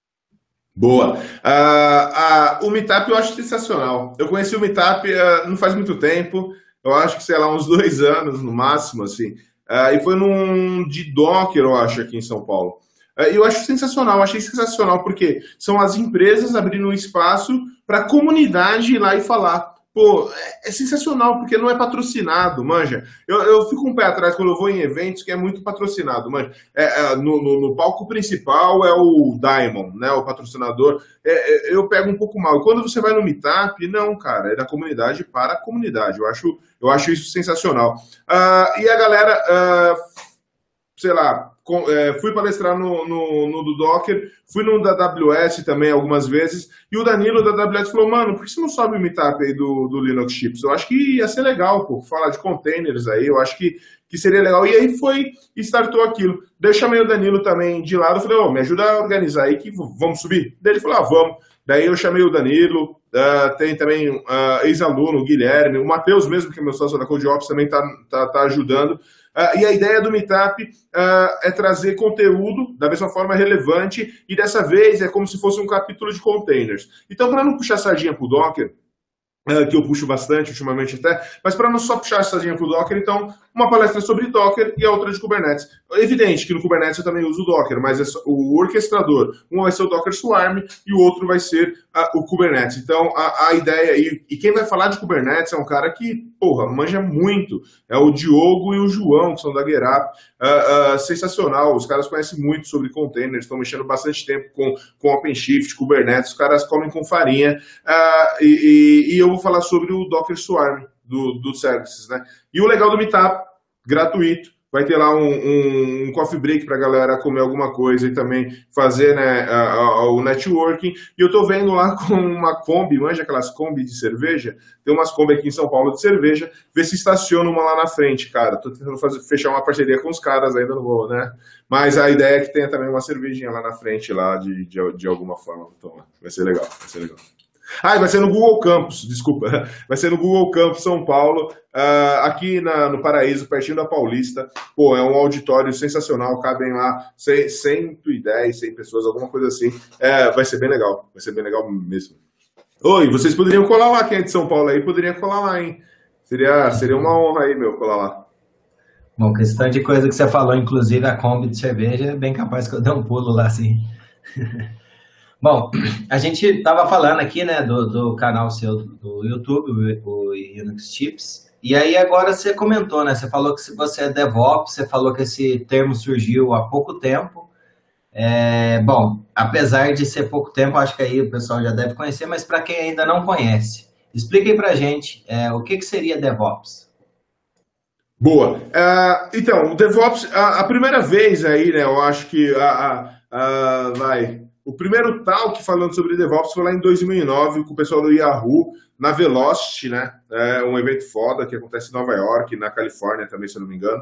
Boa. Uh, uh, o Meetup eu acho sensacional. Eu conheci o Meetup uh, não faz muito tempo. Eu acho que, sei lá, uns dois anos no máximo, assim. Uh, e foi num de Docker, eu acho, aqui em São Paulo. E eu acho sensacional, achei sensacional, porque são as empresas abrindo um espaço para a comunidade ir lá e falar. Pô, é sensacional, porque não é patrocinado, manja. Eu, eu fico um pé atrás quando eu vou em eventos que é muito patrocinado, manja. É, é, no, no, no palco principal é o Diamond, né, o patrocinador. É, é, eu pego um pouco mal. E quando você vai no Meetup, não, cara, é da comunidade para a comunidade. Eu acho, eu acho isso sensacional. Uh, e a galera, uh, sei lá, com, é, fui palestrar no, no, no do Docker, fui no da A W S também algumas vezes, e o Danilo da A W S falou, mano, por que você não sobe o Meetup aí do, do Linux Chips? Eu acho que ia ser legal, pô, falar de containers aí, eu acho que, que seria legal. E aí foi e startou aquilo. Daí eu chamei o Danilo também de lado, falei, ô, oh, me ajuda a organizar aí que vamos subir? Daí ele falou, ah, vamos. Daí eu chamei o Danilo, uh, tem também uh, ex-aluno, o Guilherme, o Matheus mesmo, que é meu sócio da CodeOps, também tá, tá, tá ajudando. Uh, e a ideia do Meetup uh, é trazer conteúdo da mesma forma relevante, e dessa vez é como se fosse um capítulo de containers. Então, para não puxar sardinha pro Docker, uh, que eu puxo bastante ultimamente até, mas para não só puxar sardinha pro Docker, então, uma palestra sobre Docker e a outra de Kubernetes. É evidente que no Kubernetes eu também uso o Docker, mas é só, o orquestrador, um vai ser o Docker Swarm e o outro vai ser a, o Kubernetes. Então, a, a ideia, e, e quem vai falar de Kubernetes é um cara que, porra, manja muito. É o Diogo e o João, que são da GetUp. Uh, uh, sensacional, os caras conhecem muito sobre containers, estão mexendo bastante tempo com, com OpenShift, Kubernetes, os caras comem com farinha. Uh, e, e, e eu vou falar sobre o Docker Swarm do, do Services, né? E o legal do Meetup, gratuito. Vai ter lá um, um, um coffee break para a galera comer alguma coisa e também fazer, né, a, a, o networking. E eu tô vendo lá com uma Kombi, manja aquelas Kombi de cerveja? Tem umas Kombi aqui em São Paulo de cerveja, ver se estaciona uma lá na frente, cara. Tô tentando fazer, fechar uma parceria com os caras, ainda não vou, né? Mas a ideia é que tenha também uma cervejinha lá na frente, lá de, de, de alguma forma. Então, vai ser legal, vai ser legal. Ah, vai ser no Google Campus, desculpa. Vai ser no Google Campus São Paulo, uh, aqui na, no Paraíso, pertinho da Paulista. Pô, é um auditório sensacional, cabem lá cento e dez, cem pessoas, alguma coisa assim. É, vai ser bem legal, vai ser bem legal mesmo. Oi, vocês poderiam colar lá, quem é de São Paulo aí, poderia colar lá, hein? Seria, seria uma honra aí, meu, colar lá. Bom, questão de coisa que você falou, inclusive a Kombi de cerveja, é bem capaz que eu dê um pulo lá, sim. Bom, a gente estava falando aqui, né, do, do canal seu do YouTube, o Linux Tips, e aí agora você comentou, né, você falou que você é DevOps, você falou que esse termo surgiu há pouco tempo. É, bom, apesar de ser pouco tempo, acho que aí o pessoal já deve conhecer, mas para quem ainda não conhece, explique aí para a gente é, o que, que seria DevOps. Boa. Uh, então, o DevOps, a, a primeira vez aí, né, eu acho que a, a, a, vai... O primeiro talk falando sobre DevOps foi lá em dois mil e nove com o pessoal do Yahoo, na Velocity, né? É um evento foda que acontece em Nova York, na Califórnia também, se eu não me engano.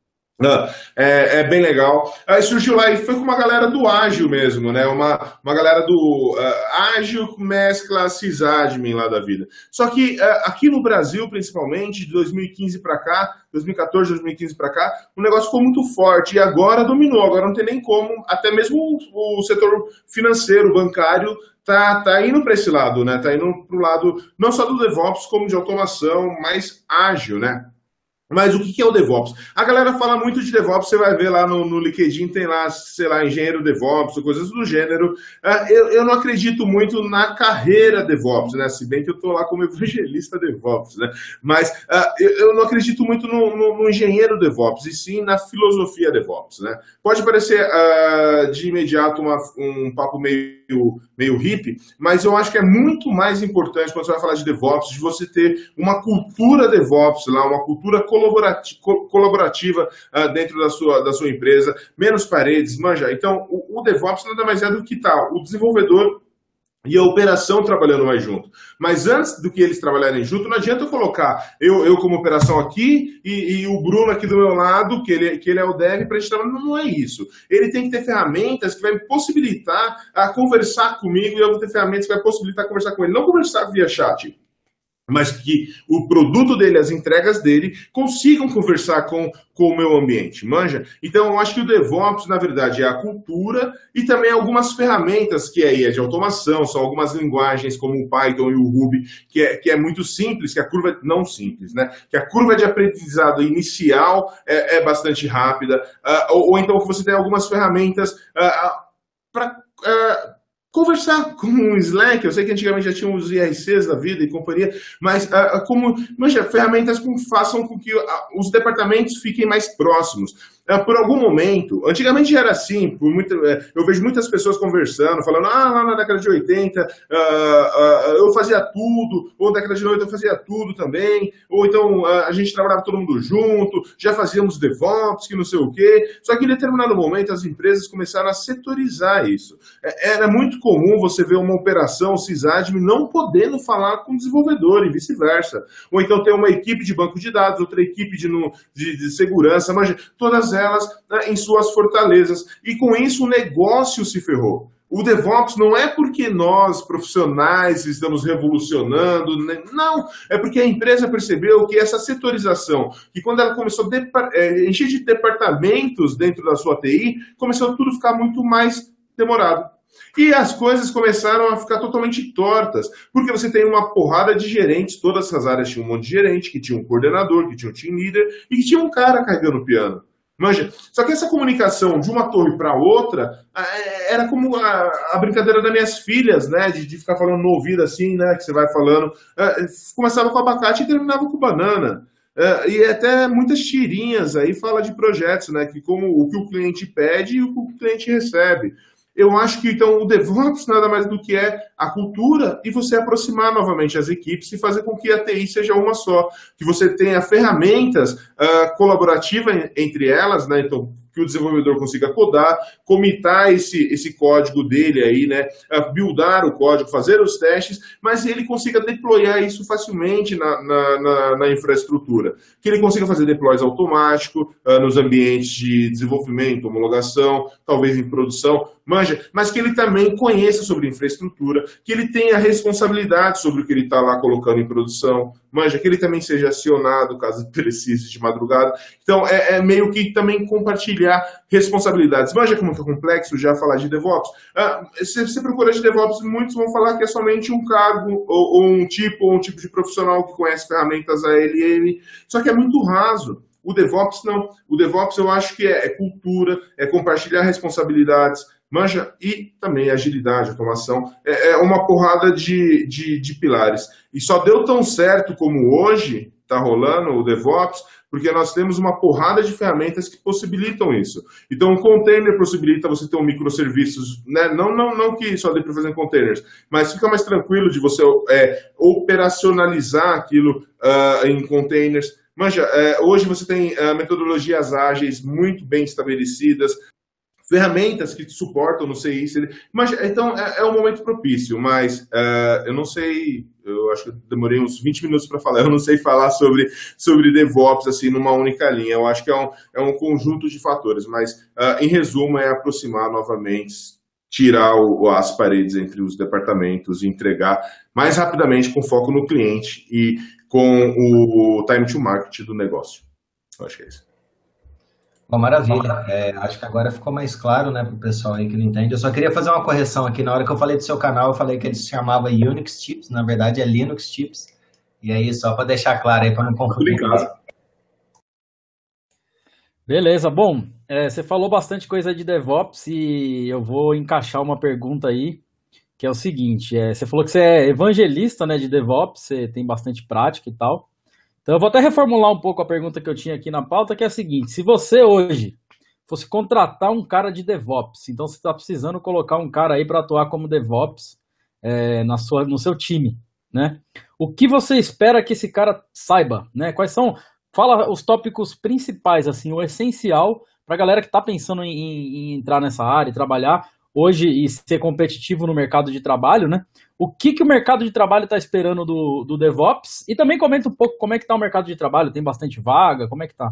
É, é bem legal. Aí surgiu lá e foi com uma galera do Ágil mesmo, né? Uma, uma galera do uh, Ágil mescla sysadmin lá da vida. Só que uh, aqui no Brasil, principalmente, de dois mil e quinze para cá, dois mil e quatorze, dois mil e quinze para cá, o negócio ficou muito forte e agora dominou. Agora não tem nem como, até mesmo o, o setor financeiro, bancário, tá, tá indo para esse lado, né? Tá indo para o lado não só do DevOps, como de automação mais ágil, né? Mas o que é o DevOps? A galera fala muito de DevOps, você vai ver lá no, no LinkedIn, tem lá, sei lá, engenheiro DevOps, ou coisas do gênero. Uh, eu, eu não acredito muito na carreira DevOps, né? Se bem que eu tô lá como evangelista DevOps, né? Mas uh, eu, eu não acredito muito no, no, no engenheiro DevOps, e sim na filosofia DevOps, né? Pode parecer uh, de imediato uma, um papo meio, meio hippie, mas eu acho que é muito mais importante, quando você vai falar de DevOps, de você ter uma cultura DevOps lá, uma cultura colaborativa, colaborativa uh, dentro da sua, da sua empresa, menos paredes, manja. Então, o, o DevOps nada mais é do que tal, o desenvolvedor e a operação trabalhando mais junto. Mas antes do que eles trabalharem junto, não adianta eu colocar eu, eu como operação aqui e, e o Bruno aqui do meu lado, que ele, que ele é o dev, para a gente trabalhar. Não, não é isso. Ele tem que ter ferramentas que vai me possibilitar a conversar comigo e eu vou ter ferramentas que vai possibilitar conversar com ele. Não conversar via chat, mas que o produto dele, as entregas dele, consigam conversar com, com o meu ambiente, manja? Então, eu acho que o DevOps, na verdade, é a cultura e também algumas ferramentas que aí é de automação, são algumas linguagens como o Python e o Ruby, que é, que é muito simples, que a curva, não simples, né? Que a curva de aprendizado inicial é, é bastante rápida, uh, ou, ou então que você tem algumas ferramentas uh, para... Uh, conversar com o Slack, eu sei que antigamente já tinha os I R Cs da vida e companhia, mas uh, como, manja, ferramentas que façam com que uh, os departamentos fiquem mais próximos. Uh, por algum momento, antigamente já era assim, por muita, uh, eu vejo muitas pessoas conversando, falando, ah, lá na década de oitenta uh, uh, eu fazia tudo, ou na década de noventa eu fazia tudo também, ou então uh, a gente trabalhava todo mundo junto, já fazíamos DevOps, que não sei o quê, só que em determinado momento as empresas começaram a setorizar isso. Uh, era muito comum você ver uma operação sysadmin não podendo falar com o desenvolvedor e vice-versa. Ou então ter uma equipe de banco de dados, outra equipe de, de, de segurança, mas todas elas, né, em suas fortalezas. E com isso o negócio se ferrou. O DevOps não é porque nós, profissionais, estamos revolucionando, né? Não, é porque a empresa percebeu que essa setorização, que quando ela começou a é, encher de departamentos dentro da sua T I, começou tudo a ficar muito mais demorado. E as coisas começaram a ficar totalmente tortas, porque você tem uma porrada de gerentes, todas essas áreas tinham um monte de gerente, que tinha um coordenador, que tinha um team leader, e que tinha um cara carregando o piano. Manja, só que essa comunicação de uma torre para outra era como a, a brincadeira das minhas filhas, né? De, de ficar falando no ouvido assim, né? Que você vai falando. Começava com abacate e terminava com banana. E até muitas tirinhas aí fala de projetos, né? Que como o que o cliente pede e o que o cliente recebe. Eu acho que, então, o DevOps nada mais do que é a cultura e você aproximar novamente as equipes e fazer com que a T I seja uma só. Que você tenha ferramentas uh, colaborativas entre elas, né? Então, que o desenvolvedor consiga codar, comitar esse, esse código dele aí, né? Uh, buildar o código, fazer os testes, mas ele consiga deployar isso facilmente na, na, na, na infraestrutura. Que ele consiga fazer deploys automáticos uh, nos ambientes de desenvolvimento, homologação, talvez em produção, manja, mas que ele também conheça sobre infraestrutura, que ele tenha responsabilidade sobre o que ele está lá colocando em produção, manja, que ele também seja acionado caso precise de madrugada. Então, é, é meio que também compartilhar responsabilidades. Manja como que é complexo já falar de DevOps. Ah, se você procura de DevOps, muitos vão falar que é somente um cargo, ou, ou um tipo, ou um tipo de profissional que conhece ferramentas A L M, só que é muito raso. O DevOps não. O DevOps eu acho que é, é cultura, é compartilhar responsabilidades, manja, e também agilidade, automação. É, é uma porrada de, de, de pilares. E só deu tão certo como hoje está rolando o DevOps, porque nós temos uma porrada de ferramentas que possibilitam isso. Então, o container possibilita você ter um microserviços, né? não, não, não que só dê para fazer em containers, mas fica mais tranquilo de você é, operacionalizar aquilo uh, em containers. Manja, é, hoje você tem uh, metodologias ágeis muito bem estabelecidas, ferramentas que te suportam no C I C D. Mas, então, é, é um momento propício, mas uh, eu não sei, eu acho que eu demorei uns vinte minutos para falar, eu não sei falar sobre, sobre DevOps assim, numa única linha. Eu acho que é um, é um conjunto de fatores, mas, uh, em resumo, é aproximar novamente, tirar o, as paredes entre os departamentos e entregar mais rapidamente com foco no cliente e com o time to market do negócio. Eu acho que é isso. Bom, maravilha. É, acho que agora ficou mais claro, né, para o pessoal aí que não entende. Eu só queria fazer uma correção aqui. Na hora que eu falei do seu canal, eu falei que ele se chamava Unix Tips, na verdade é Linux Tips. E aí, só para deixar claro aí, para não confundir. Beleza, bom, é, você falou bastante coisa de DevOps e eu vou encaixar uma pergunta aí, que é o seguinte, é, você falou que você é evangelista, né, de DevOps, você tem bastante prática e tal. Então eu vou até reformular um pouco a pergunta que eu tinha aqui na pauta, que é a seguinte: se você hoje fosse contratar um cara de DevOps, então você está precisando colocar um cara aí para atuar como DevOps é, na sua, no seu time, né? O que você espera que esse cara saiba, né? Quais são, fala os tópicos principais, assim, o essencial para a galera que está pensando em, em entrar nessa área e trabalhar hoje e ser competitivo no mercado de trabalho, né? O que, que o mercado de trabalho está esperando do, do DevOps? E também comenta um pouco como é que está o mercado de trabalho. Tem bastante vaga? Como é que está?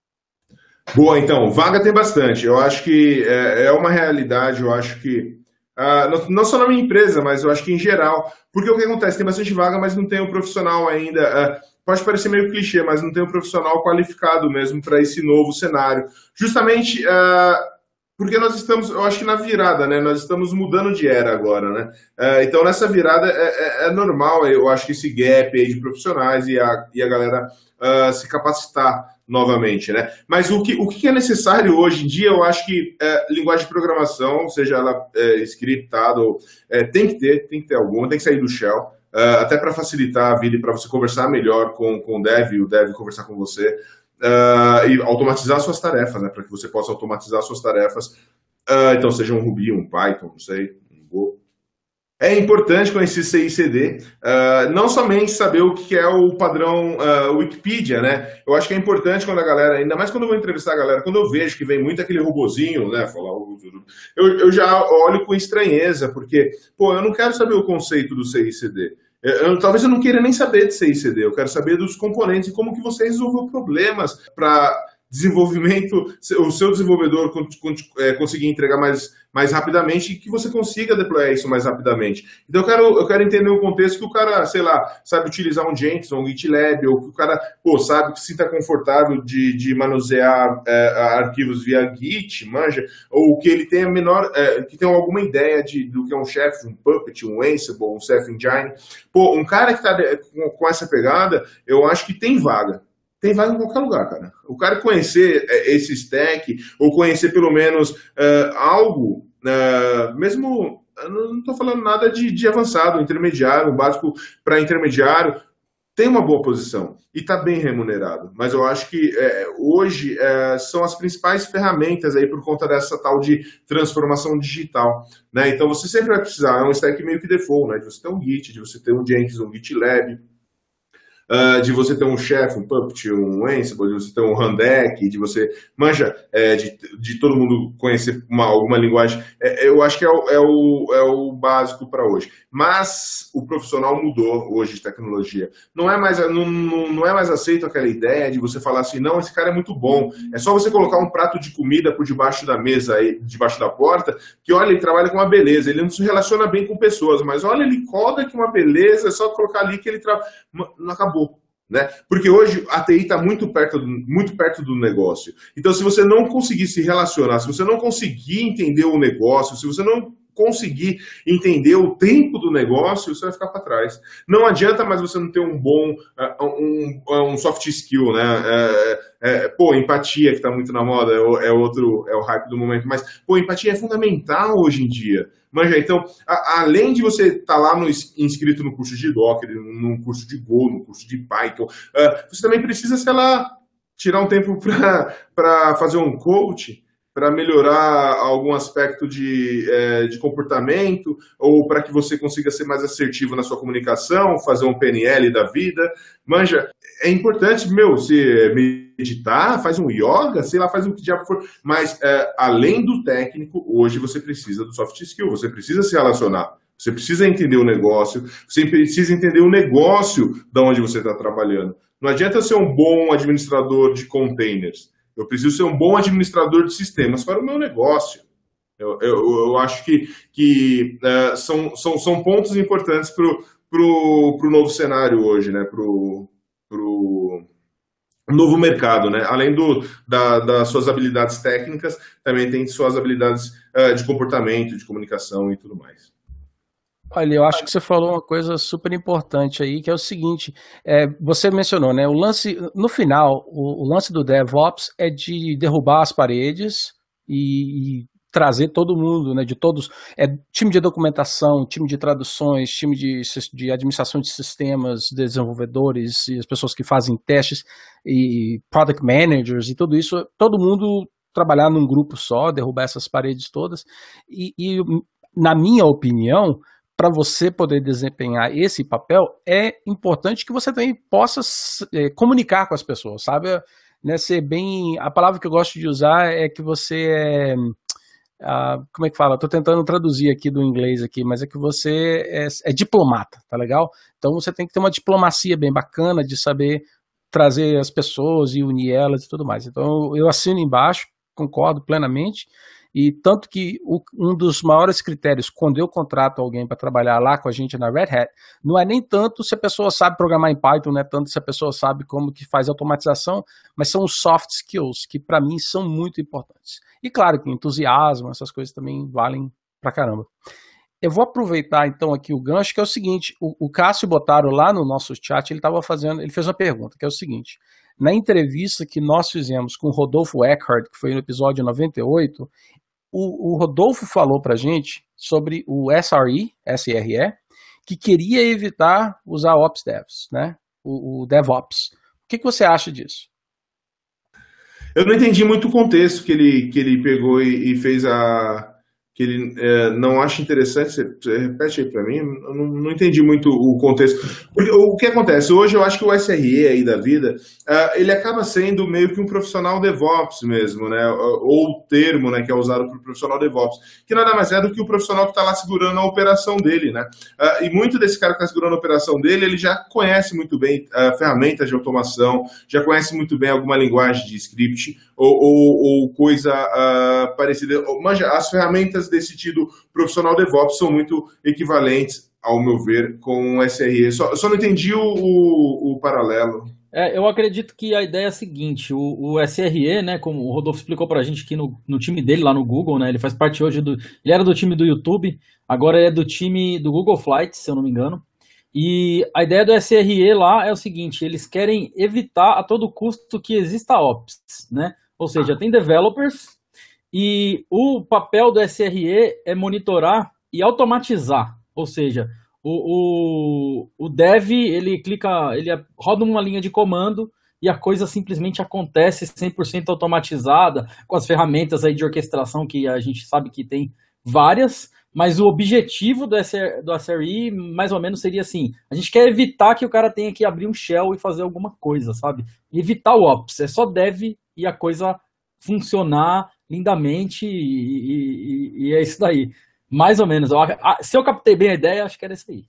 Boa, então, vaga tem bastante. Eu acho que é, é uma realidade, eu acho que, uh, não, não só na minha empresa, mas eu acho que em geral, porque o que acontece? Tem bastante vaga, mas não tem um profissional ainda, uh, pode parecer meio clichê, mas não tem um profissional qualificado mesmo para esse novo cenário. Justamente... Uh, Porque nós estamos, eu acho que na virada, né? Nós estamos mudando de era agora, né? É, então, nessa virada é, é, é normal, eu acho que esse gap aí de profissionais e a, e a galera uh, se capacitar novamente, né? Mas o que, o que é necessário hoje em dia, eu acho que é, linguagem de programação, seja ela é, scriptada, ou, é, tem que ter, tem que ter alguma, tem que sair do shell, uh, até para facilitar a vida e para você conversar melhor com, com o dev, e o dev conversar com você. Uh, e automatizar suas tarefas, né, para que você possa automatizar suas tarefas, uh, então seja um Ruby, um Python, não sei, um Go. É importante conhecer C I C D, uh, não somente saber o que é o padrão uh, Wikipedia, né, eu acho que é importante quando a galera, ainda mais quando eu vou entrevistar a galera, quando eu vejo que vem muito aquele robozinho, né, falar, eu, eu já olho com estranheza, porque, pô, eu não quero saber o conceito do C I C D. Eu, talvez eu não queira nem saber de C I C D, eu quero saber dos componentes e como que você resolveu problemas para desenvolvimento, o seu desenvolvedor é, conseguir entregar mais, mais rapidamente e que você consiga deployar isso mais rapidamente. Então eu quero, eu quero entender o contexto que o cara, sei lá, sabe utilizar um Jenkins ou um GitLab, ou que o cara, pô, sabe que se está confortável de, de manusear é, arquivos via Git, manja, ou que ele tenha menor, é, que tenha alguma ideia de, do que é um Chef, um Puppet, um Ansible, um Ceph Engine. Pô, um cara que está com, com essa pegada, eu acho que tem vaga. Tem vaga em qualquer lugar, cara. O cara conhecer esse stack, ou conhecer pelo menos uh, algo, uh, mesmo, eu não estou falando nada de, de avançado, intermediário, básico para intermediário, tem uma boa posição e está bem remunerado. Mas eu acho que é, hoje é, são as principais ferramentas aí por conta dessa tal de transformação digital, né? Então você sempre vai precisar, é um stack meio que default, né? De você ter um Git, de você ter um Jenkins, um GitLab, Uh, de você ter um Chef, um Puppet, um Ansible, de você ter um Rundeck, de você, manja, é, de, de todo mundo conhecer uma, alguma linguagem, é, eu acho que é o, é o, é o básico para hoje. Mas o profissional mudou hoje de tecnologia. Não é, mais, não, não, não é mais aceito aquela ideia de você falar assim, não, esse cara é muito bom. É só você colocar um prato de comida por debaixo da mesa, aí, debaixo da porta, que olha, ele trabalha com uma beleza, ele não se relaciona bem com pessoas, mas olha, ele coda que uma beleza, é só colocar ali que ele trabalha. Não acabou. Né? Porque hoje a T I está muito perto, do, muito perto do negócio. Então, se você não conseguir se relacionar, se você não conseguir entender o negócio, se você não conseguir entender o tempo do negócio, você vai ficar para trás. Não adianta mais você não ter um bom, um, um soft skill, né? É, é, pô, empatia, que está muito na moda, é outro, é o hype do momento, mas, pô, empatia é fundamental hoje em dia. Manja, então, a, além de você estar tá lá no, inscrito no curso de Docker, num curso de Go, no curso de Python, uh, você também precisa, sei lá, tirar um tempo para fazer um coach, para melhorar algum aspecto de, é, de comportamento, ou para que você consiga ser mais assertivo na sua comunicação, fazer um P N L da vida. Manja, é importante, meu, se meditar, faz um yoga, sei lá, faz o que diabo for, mas é, além do técnico, hoje você precisa do soft skill, você precisa se relacionar, você precisa entender o negócio, você precisa entender o negócio de onde você está trabalhando. Não adianta ser um bom administrador de containers. Eu preciso ser um bom administrador de sistemas para o meu negócio. Eu, eu, eu acho que, que uh, são, são, são pontos importantes para o novo cenário hoje, né? Para o novo mercado, né? Além do, da, das suas habilidades técnicas, também tem suas habilidades uh, de comportamento, de comunicação e tudo mais. Olha, eu acho que você falou uma coisa super importante aí, que é o seguinte, é, você mencionou, né, o lance, no final, o, o lance do DevOps é de derrubar as paredes e, e trazer todo mundo, né, de todos, é time de documentação, time de traduções, time de, de administração de sistemas, desenvolvedores, e as pessoas que fazem testes, e product managers e tudo isso, todo mundo trabalhar num grupo só, derrubar essas paredes todas, e, e na minha opinião, para você poder desempenhar esse papel, é importante que você também possa é, comunicar com as pessoas, sabe? Né, ser bem... A palavra que eu gosto de usar é que você é... Uh, como é que fala? Estou tentando traduzir aqui do inglês aqui, mas é que você é, é diplomata, tá legal? Então você tem que ter uma diplomacia bem bacana de saber trazer as pessoas e unir elas e tudo mais. Então eu assino embaixo, concordo plenamente. E tanto que o, um dos maiores critérios quando eu contrato alguém para trabalhar lá com a gente na Red Hat, não é nem tanto se a pessoa sabe programar em Python, não é tanto se a pessoa sabe como que faz automatização, mas são os soft skills, que para mim são muito importantes. E claro que entusiasmo, essas coisas também valem pra caramba. Eu vou aproveitar então aqui o gancho, que é o seguinte, o, o Cássio Botaro lá no nosso chat, ele tava fazendo, ele fez uma pergunta, que é o seguinte: na entrevista que nós fizemos com o Rodolfo Eckhardt, que foi no episódio noventa e oito, o, o Rodolfo falou pra gente sobre o S R E, S R E, que queria evitar usar Ops Devs, né? O, o DevOps. O que, que você acha disso? Eu não entendi muito o contexto que ele, que ele pegou e, e fez a, que ele é, não acha interessante. Você, você repete aí para mim, eu não, não entendi muito o contexto. Porque, o que acontece? Hoje eu acho que o S R E aí da vida, uh, ele acaba sendo meio que um profissional DevOps mesmo, né? Ou o termo, né, que é usado para o profissional DevOps, que nada mais é do que o profissional que está lá segurando a operação dele, né? Uh, e muito desse cara que está segurando a operação dele, ele já conhece muito bem uh, ferramentas de automação, já conhece muito bem alguma linguagem de script, ou, ou, ou coisa uh, parecida. Manja, as ferramentas desse tipo profissional DevOps são muito equivalentes, ao meu ver, com o S R E. Só, só não entendi o, o, o paralelo. É, eu acredito que a ideia é a seguinte, o, o S R E, né, como o Rodolfo explicou pra gente aqui no, no time dele, lá no Google, né, ele faz parte hoje do... Ele era do time do YouTube, agora é do time do Google Flights, se eu não me engano. E a ideia do S R E lá é o seguinte, eles querem evitar a todo custo que exista Ops, né? Ou seja, tem developers e o papel do S R E é monitorar e automatizar. Ou seja, o, o, o dev, ele clica, ele roda uma linha de comando e a coisa simplesmente acontece cem por cento automatizada, com as ferramentas aí de orquestração que a gente sabe que tem várias, mas o objetivo do, S R, do S R E mais ou menos seria assim, a gente quer evitar que o cara tenha que abrir um shell e fazer alguma coisa, sabe? Evitar o Ops, é só dev e a coisa funcionar lindamente e, e, e é isso daí. Mais ou menos. Se eu captei bem a ideia, acho que era isso aí.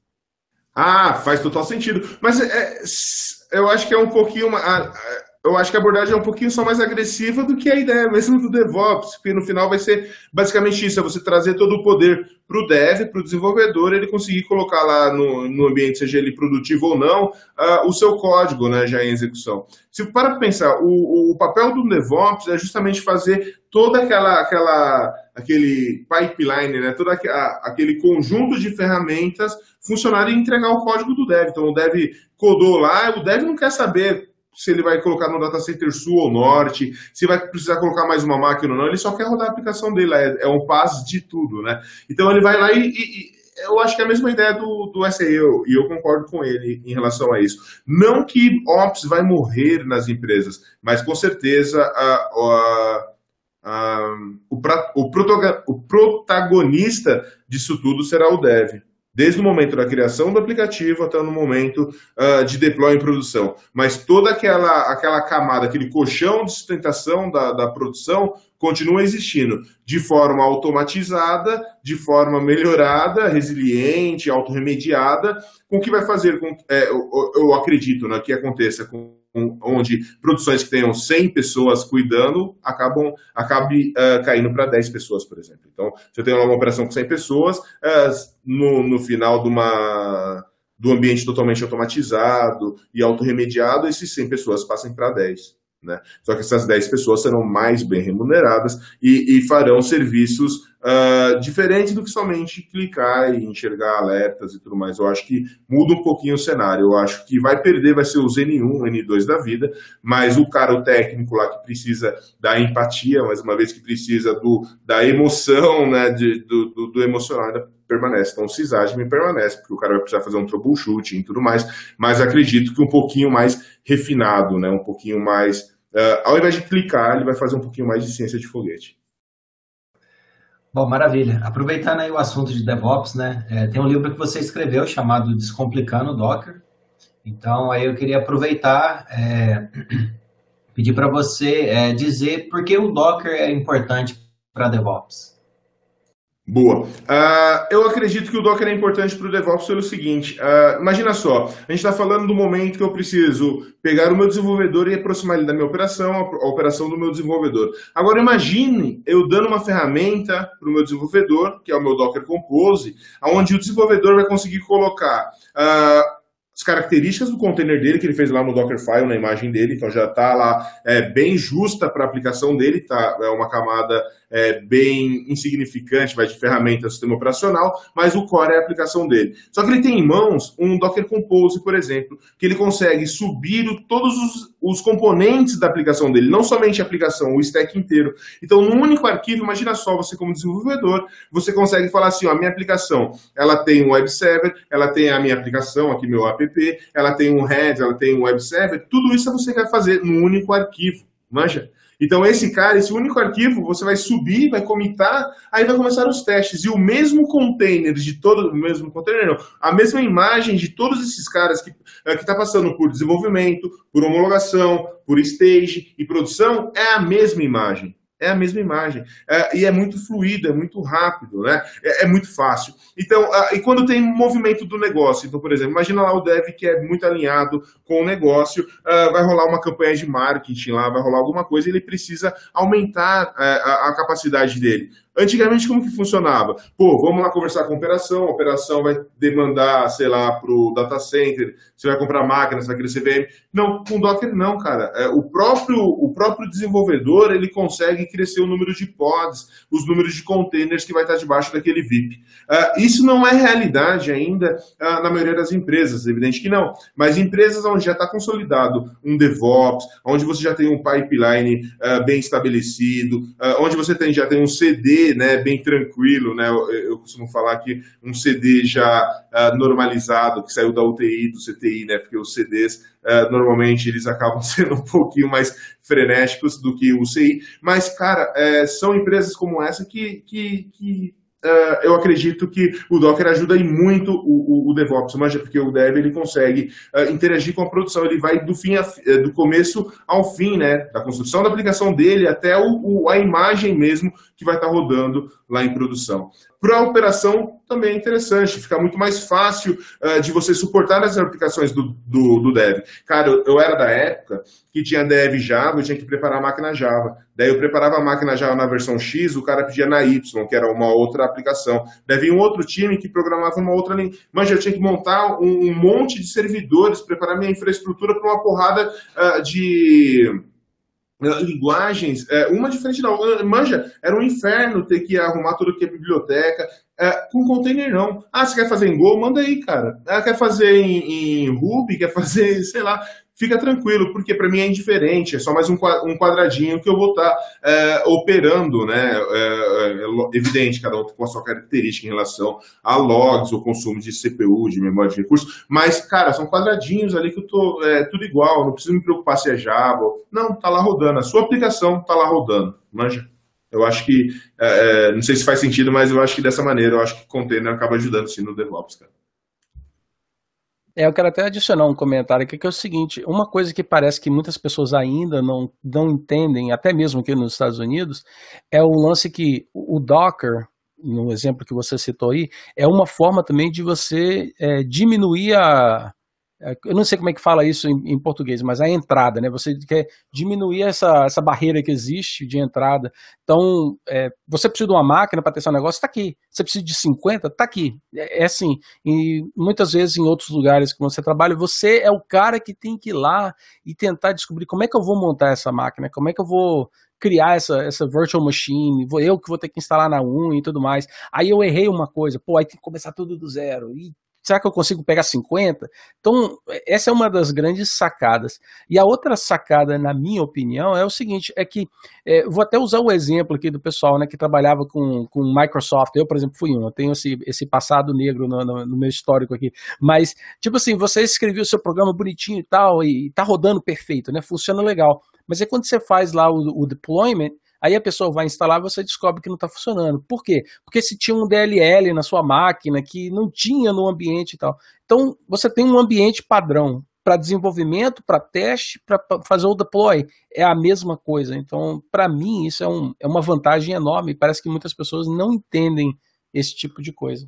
Ah, faz total sentido. Mas é, eu acho que é um pouquinho... Uma, eu acho que a abordagem é um pouquinho só mais agressiva do que a ideia mesmo do DevOps, porque no final vai ser basicamente isso, é você trazer todo o poder para o dev, para o desenvolvedor, ele conseguir colocar lá no, no ambiente, seja ele produtivo ou não, uh, o seu código, né, já em execução. Se para pensar, o, o papel do DevOps é justamente fazer toda aquela, aquela aquele pipeline, né, todo aquele conjunto de ferramentas funcionar e entregar o código do dev. Então o dev codou lá, o dev não quer saber se ele vai colocar no data center sul ou norte, se vai precisar colocar mais uma máquina ou não, ele só quer rodar a aplicação dele, é, é um pass de tudo, né? Então ele vai lá e, e, e eu acho que é a mesma ideia do, do S R E, e eu concordo com ele em relação a isso. Não que Ops vai morrer nas empresas, mas com certeza a, a, a, o, pra, o, protagonista, o protagonista disso tudo será o dev. Desde o momento da criação do aplicativo até no momento uh, de deploy em produção. Mas toda aquela, aquela camada, aquele colchão de sustentação da, da produção continua existindo de forma automatizada, de forma melhorada, resiliente, autorremediada, com o que vai fazer, com, é, eu, eu acredito, né, que aconteça com onde produções que tenham cem pessoas cuidando acabam acabe uh, caindo para dez pessoas, por exemplo. Então, se eu tenho uma operação com cem pessoas, uh, no, no final de uma, do ambiente totalmente automatizado e autorremediado, esses cem pessoas passam para dez. Né? Só que essas dez pessoas serão mais bem remuneradas e, e farão serviços uh, diferentes do que somente clicar e enxergar alertas e tudo mais. Eu acho que muda um pouquinho o cenário. Eu acho que vai perder, vai ser o N um, N dois da vida, mas o cara, o técnico lá que precisa da empatia, mais uma vez que precisa do, da emoção, né, de, do, do, do emocional, ainda permanece. Então o sysadmin permanece, porque o cara vai precisar fazer um troubleshooting e tudo mais, mas acredito que um pouquinho mais refinado, né, um pouquinho mais... Uh, ao invés de clicar, ele vai fazer um pouquinho mais de ciência de foguete. Bom, maravilha. Aproveitando aí o assunto de DevOps, né? É, tem um livro que você escreveu chamado Descomplicando Docker. Então, aí eu queria aproveitar, é, pedir para você é, dizer por que o Docker é importante para DevOps. Boa. Uh, eu acredito que o Docker é importante para o DevOps pelo seguinte, uh, imagina só, a gente está falando do momento que eu preciso pegar o meu desenvolvedor e aproximar ele da minha operação, a operação do meu desenvolvedor. Agora imagine eu dando uma ferramenta para o meu desenvolvedor, que é o meu Docker Compose, onde o desenvolvedor vai conseguir colocar uh, as características do container dele, que ele fez lá no Dockerfile, na imagem dele, então já está lá é, bem justa para a aplicação dele, tá, é uma camada é, bem insignificante, vai de ferramenta sistema operacional, mas o core é a aplicação dele. Só que ele tem em mãos um Docker Compose, por exemplo, que ele consegue subir o, todos os, os componentes da aplicação dele, não somente a aplicação, o stack inteiro. Então, num único arquivo, imagina só, você como desenvolvedor, você consegue falar assim, ó, a minha aplicação, ela tem um web server, ela tem a minha aplicação, aqui meu app, ela tem um head, ela tem um web server, tudo isso você vai fazer num único arquivo, manja? Então esse cara, esse único arquivo, você vai subir, vai comitar, aí vai começar os testes. E o mesmo container de todo, o mesmo container não, a mesma imagem de todos esses caras que que está passando por desenvolvimento, por homologação, por stage e produção, é a mesma imagem. É a mesma imagem. É, e é muito fluido, é muito rápido, né? É, é muito fácil. Então, uh, e quando tem movimento do negócio, então, por exemplo, imagina lá o dev que é muito alinhado com o negócio, uh, vai rolar uma campanha de marketing lá, vai rolar alguma coisa, e ele precisa aumentar uh, a, a capacidade dele. Antigamente, como que funcionava? Pô, vamos lá conversar com a operação, a operação vai demandar, sei lá, para o data center, você vai comprar máquina, você vai querer C V M. Não, com Docker não, cara. É, o, próprio, o próprio desenvolvedor, ele consegue crescer o número de pods, os números de containers que vai estar debaixo daquele V I P. Uh, isso não é realidade ainda uh, na maioria das empresas, evidente que não. Mas empresas onde já está consolidado um DevOps, onde você já tem um pipeline uh, bem estabelecido, uh, onde você tem, já tem um C D, né, bem tranquilo, né, eu, eu costumo falar que um C D já uh, normalizado, que saiu da U T I, do C T I, né, porque os C Ds uh, normalmente eles acabam sendo um pouquinho mais frenéticos do que o C I, mas, cara, é, são empresas como essa que, que, que Uh, eu acredito que o Docker ajuda aí muito o, o, o DevOps, mas porque o Dev ele consegue uh, interagir com a produção, ele vai do, fim a, do começo ao fim, né, da construção da aplicação dele até o, o, a imagem mesmo que vai estar rodando lá em produção. Para a operação também é interessante, fica muito mais fácil uh, de você suportar as aplicações do, do, do Dev. Cara, eu, eu era da época que tinha Dev Java, eu tinha que preparar a máquina Java. Daí eu preparava a máquina Java na versão X, o cara pedia na Y, que era uma outra aplicação. Daí vinha um outro time que programava uma outra linha. Mas eu tinha que montar um, um monte de servidores, preparar minha infraestrutura para uma porrada uh, de... linguagens, uma diferente da outra. Manja, era um inferno ter que arrumar tudo que é biblioteca. É, com container não. Ah, você quer fazer em Go? Manda aí, cara. Ah, quer fazer em, em Ruby? Quer fazer, sei lá. Fica tranquilo, porque para mim é indiferente. É só mais um quadradinho que eu vou estar é, operando, né? É, é, evidente, cada um com a sua característica em relação a logs, ou consumo de C P U, de memória de recursos. Mas, cara, são quadradinhos ali que eu tô é, tudo igual. Não preciso me preocupar se é Java. Não, tá lá rodando. A sua aplicação tá lá rodando. Manja. Eu acho que, é, não sei se faz sentido, mas eu acho que dessa maneira, eu acho que o container acaba ajudando sim no DevOps, cara. É, eu quero até adicionar um comentário aqui, que é o seguinte, uma coisa que parece que muitas pessoas ainda não, não entendem, até mesmo aqui nos Estados Unidos, é o lance que o Docker, no exemplo que você citou aí, é uma forma também de você é, diminuir a... Eu não sei como é que fala isso em, em português, mas a entrada, né? Você quer diminuir essa, essa barreira que existe de entrada. Então, é, você precisa de uma máquina para testar um negócio, está aqui. Você precisa de cinquenta, está aqui. É, é assim, e muitas vezes em outros lugares que você trabalha, você é o cara que tem que ir lá e tentar descobrir como é que eu vou montar essa máquina, como é que eu vou criar essa, essa virtual machine, vou, eu que vou ter que instalar na U N e tudo mais. Aí eu errei uma coisa, pô, aí tem que começar tudo do zero. E será que eu consigo pegar cinquenta? Então, essa é uma das grandes sacadas. E a outra sacada, na minha opinião, é o seguinte, é que, é, vou até usar o exemplo aqui do pessoal, né, que trabalhava com, com Microsoft. Eu, por exemplo, fui um, eu tenho esse, esse passado negro no, no, no meu histórico aqui. Mas, tipo assim, você escreveu o seu programa bonitinho e tal, e tá rodando perfeito, né, funciona legal. Mas é quando você faz lá o, o deployment, aí a pessoa vai instalar e você descobre que não está funcionando. Por quê? Porque se tinha um D L L na sua máquina que não tinha no ambiente e tal. Então, você tem um ambiente padrão para desenvolvimento, para teste, para fazer o deploy. É a mesma coisa. Então, para mim, isso é, um, é uma vantagem enorme. Parece que muitas pessoas não entendem esse tipo de coisa.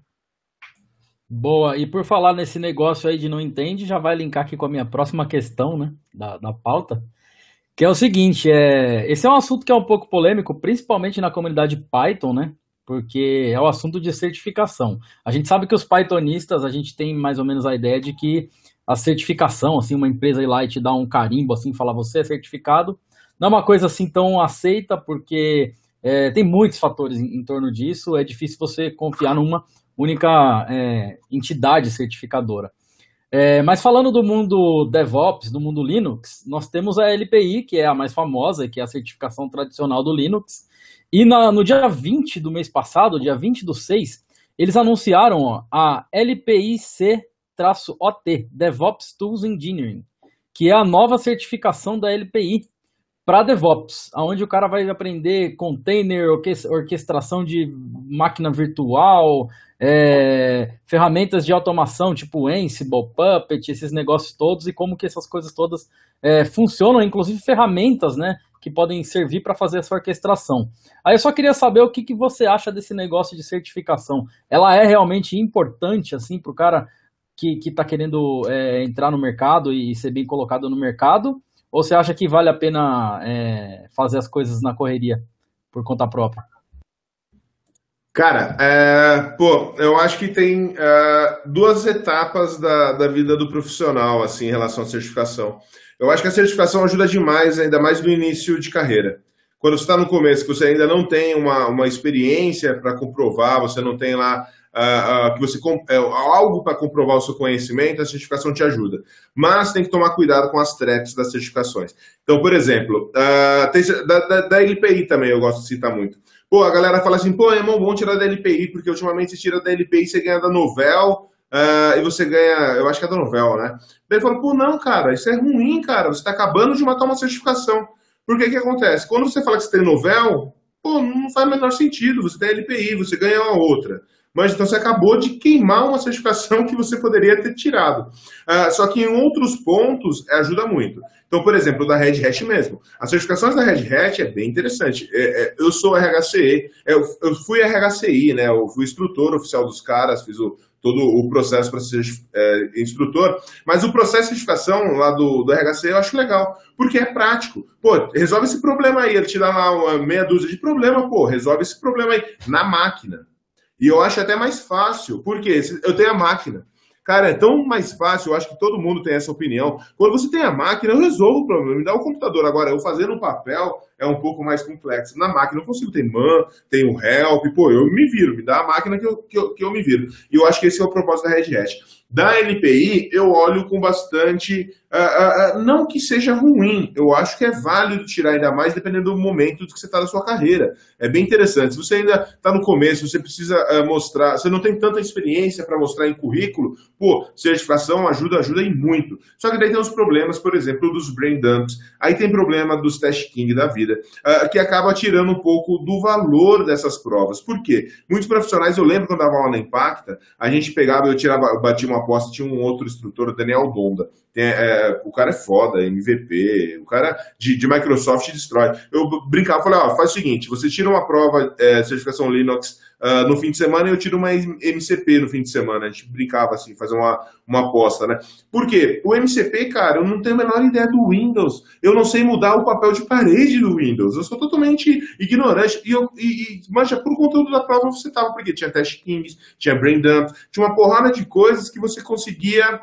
Boa, e por falar nesse negócio aí de não entende, já vai linkar aqui com a minha próxima questão, né, da, da pauta. Que é o seguinte, é, esse é um assunto que é um pouco polêmico, principalmente na comunidade Python, né? Porque é o assunto de certificação. A gente sabe que os Pythonistas, a gente tem mais ou menos a ideia de que a certificação, assim, uma empresa ir lá e te dar um carimbo, assim, falar você é certificado, não é uma coisa assim tão aceita, porque é, tem muitos fatores em, em torno disso, é difícil você confiar numa única é, entidade certificadora. É, mas falando do mundo DevOps, do mundo Linux, nós temos a L P I, que é a mais famosa, que é a certificação tradicional do Linux. E na, no dia vinte do mês passado, dia vinte do seis, eles anunciaram ó, a L P I C-O T, DevOps Tools Engineering, que é a nova certificação da L P I. para DevOps, onde o cara vai aprender container, orquestração de máquina virtual, é, ferramentas de automação tipo Ansible, Puppet, esses negócios todos e como que essas coisas todas é, funcionam, inclusive ferramentas, né, que podem servir para fazer essa orquestração. Aí eu só queria saber o que, que você acha desse negócio de certificação. Ela é realmente importante assim, para o cara que está querendo é, entrar no mercado e ser bem colocado no mercado? Ou você acha que vale a pena é, fazer as coisas na correria, por conta própria? Cara, é, pô, eu acho que tem é, duas etapas da, da vida do profissional, assim, em relação à certificação. Eu acho que a certificação ajuda demais, ainda mais no início de carreira. Quando você está no começo, que você ainda não tem uma, uma experiência para comprovar, você não tem lá uh, uh, que você é, algo para comprovar o seu conhecimento, a certificação te ajuda. Mas tem que tomar cuidado com as traps das certificações. Então, por exemplo, uh, tem, da, da, da L P I também eu gosto de citar muito. Pô, a galera fala assim, pô, irmão, vamos tirar da L P I, porque ultimamente você tira da L P I e você ganha da Novell, uh, e você ganha, eu acho que é da Novell, né? Daí ele fala, pô, não, cara, isso é ruim, cara, você está acabando de matar uma certificação. Porque que acontece? Quando você fala que você tem Novell, pô, não faz o menor sentido, você tem L P I, você ganha uma outra. Mas então você acabou de queimar uma certificação que você poderia ter tirado. Uh, só que em outros pontos ajuda muito. Então, por exemplo, da Red Hat mesmo. As certificações da Red Hat é bem interessante. É, é, eu sou R H C E, eu, eu fui R H C I, né? Eu fui instrutor oficial dos caras, fiz o, todo o processo para ser é, instrutor. Mas o processo de certificação lá do, do R H C I eu acho legal, porque é prático. Pô, resolve esse problema aí. Ele te dá lá uma meia dúzia de problema, pô, resolve esse problema aí na máquina. E eu acho até mais fácil, porque eu tenho a máquina. Cara, é tão mais fácil, eu acho que todo mundo tem essa opinião. Quando você tem a máquina, eu resolvo o problema, me dá o computador. Agora, eu fazer no papel é um pouco mais complexo. Na máquina eu consigo, tem man, tem o help, pô, eu me viro, me dá a máquina que eu, que eu, que eu me viro. E eu acho que esse é o propósito da Red Hat. Da L P I, eu olho com bastante... Uh, uh, uh, não que seja ruim, eu acho que é válido tirar ainda mais dependendo do momento que você está na sua carreira. É bem interessante. Se você ainda está no começo, você precisa uh, mostrar... Você não tem tanta experiência para mostrar em currículo, pô, certificação ajuda, ajuda e muito. Só que daí tem os problemas, por exemplo, dos brain dumps. Aí tem problema dos test king da vida, uh, que acaba tirando um pouco do valor dessas provas. Por quê? Muitos profissionais, eu lembro quando eu dava aula na Impacta, a gente pegava, eu tirava, eu batia uma aposta, tinha um outro instrutor, o Daniel Donda. Tem, é, o cara é foda, M V P, o cara de, de Microsoft destrói. Eu brincava, falei, ó, faz o seguinte, você tira uma prova, é, certificação Linux uh, no fim de semana e eu tiro uma M C P no fim de semana. A gente brincava assim, fazer uma, uma aposta, né? Por quê? O M C P, cara, eu não tenho a menor ideia do Windows. Eu não sei mudar o papel de parede do Windows. Eu sou totalmente ignorante. E, eu, e, e mancha, por conteúdo da prova você tava, porque tinha test kings, tinha brain dump, tinha uma porrada de coisas que você conseguia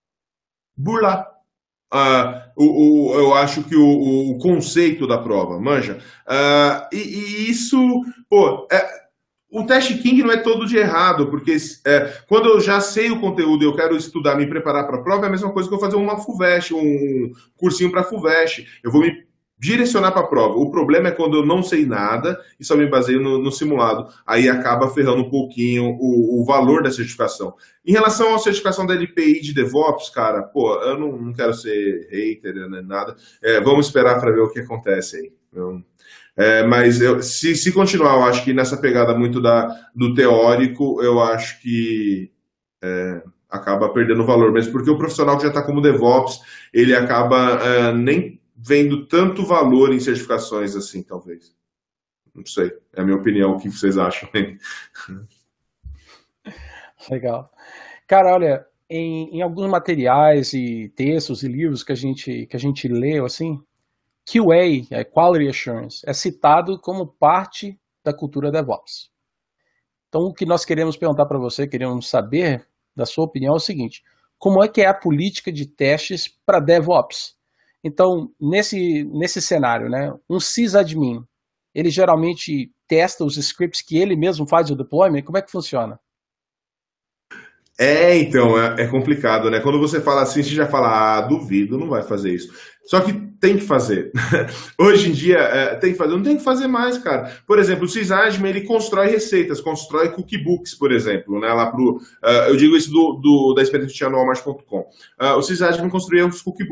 burlar. Uh, o, o, eu acho que o, o conceito da prova, manja. Uh, e, e isso, pô, é, o teste king não é todo de errado, porque é, quando eu já sei o conteúdo e eu quero estudar, me preparar para a prova, é a mesma coisa que eu fazer uma FUVEST, um cursinho para FUVEST. Eu vou me direcionar para a prova. O problema é quando eu não sei nada e só me baseio no, no simulado. Aí acaba ferrando um pouquinho o, o valor da certificação. Em relação à certificação da L P I de DevOps, cara, pô, eu não, não quero ser hater, né, nada. É, vamos esperar para ver o que acontece aí. Eu, é, mas eu, se, se continuar, eu acho que nessa pegada muito da, do teórico, eu acho que é, acaba perdendo valor mesmo, porque o profissional que já está como DevOps, ele acaba é, nem vendo tanto valor em certificações assim, talvez. Não sei, é a minha opinião, o que vocês acham? Legal. Cara, olha, em, em alguns materiais e textos e livros que a gente, que a gente leu, assim, Q A, é Quality Assurance, é citado como parte da cultura DevOps. Então, o que nós queremos perguntar para você, queremos saber da sua opinião é o seguinte: como é que é a política de testes para DevOps? Então, nesse, nesse cenário, né, um sysadmin, ele geralmente testa os scripts que ele mesmo faz o deployment? Como é que funciona? É, então, é, é complicado, né? Quando você fala assim, você já fala, ah, duvido, não vai fazer isso. Só que tem que fazer. Hoje em dia, é, tem que fazer. Não tem que fazer mais, cara. Por exemplo, o sysadmin, ele constrói receitas, constrói cookbooks, por exemplo, né? Lá pro, uh, eu digo isso do, do, da experiência que tinha no Walmart ponto com. Uh, o sysadmin construía os cookbooks.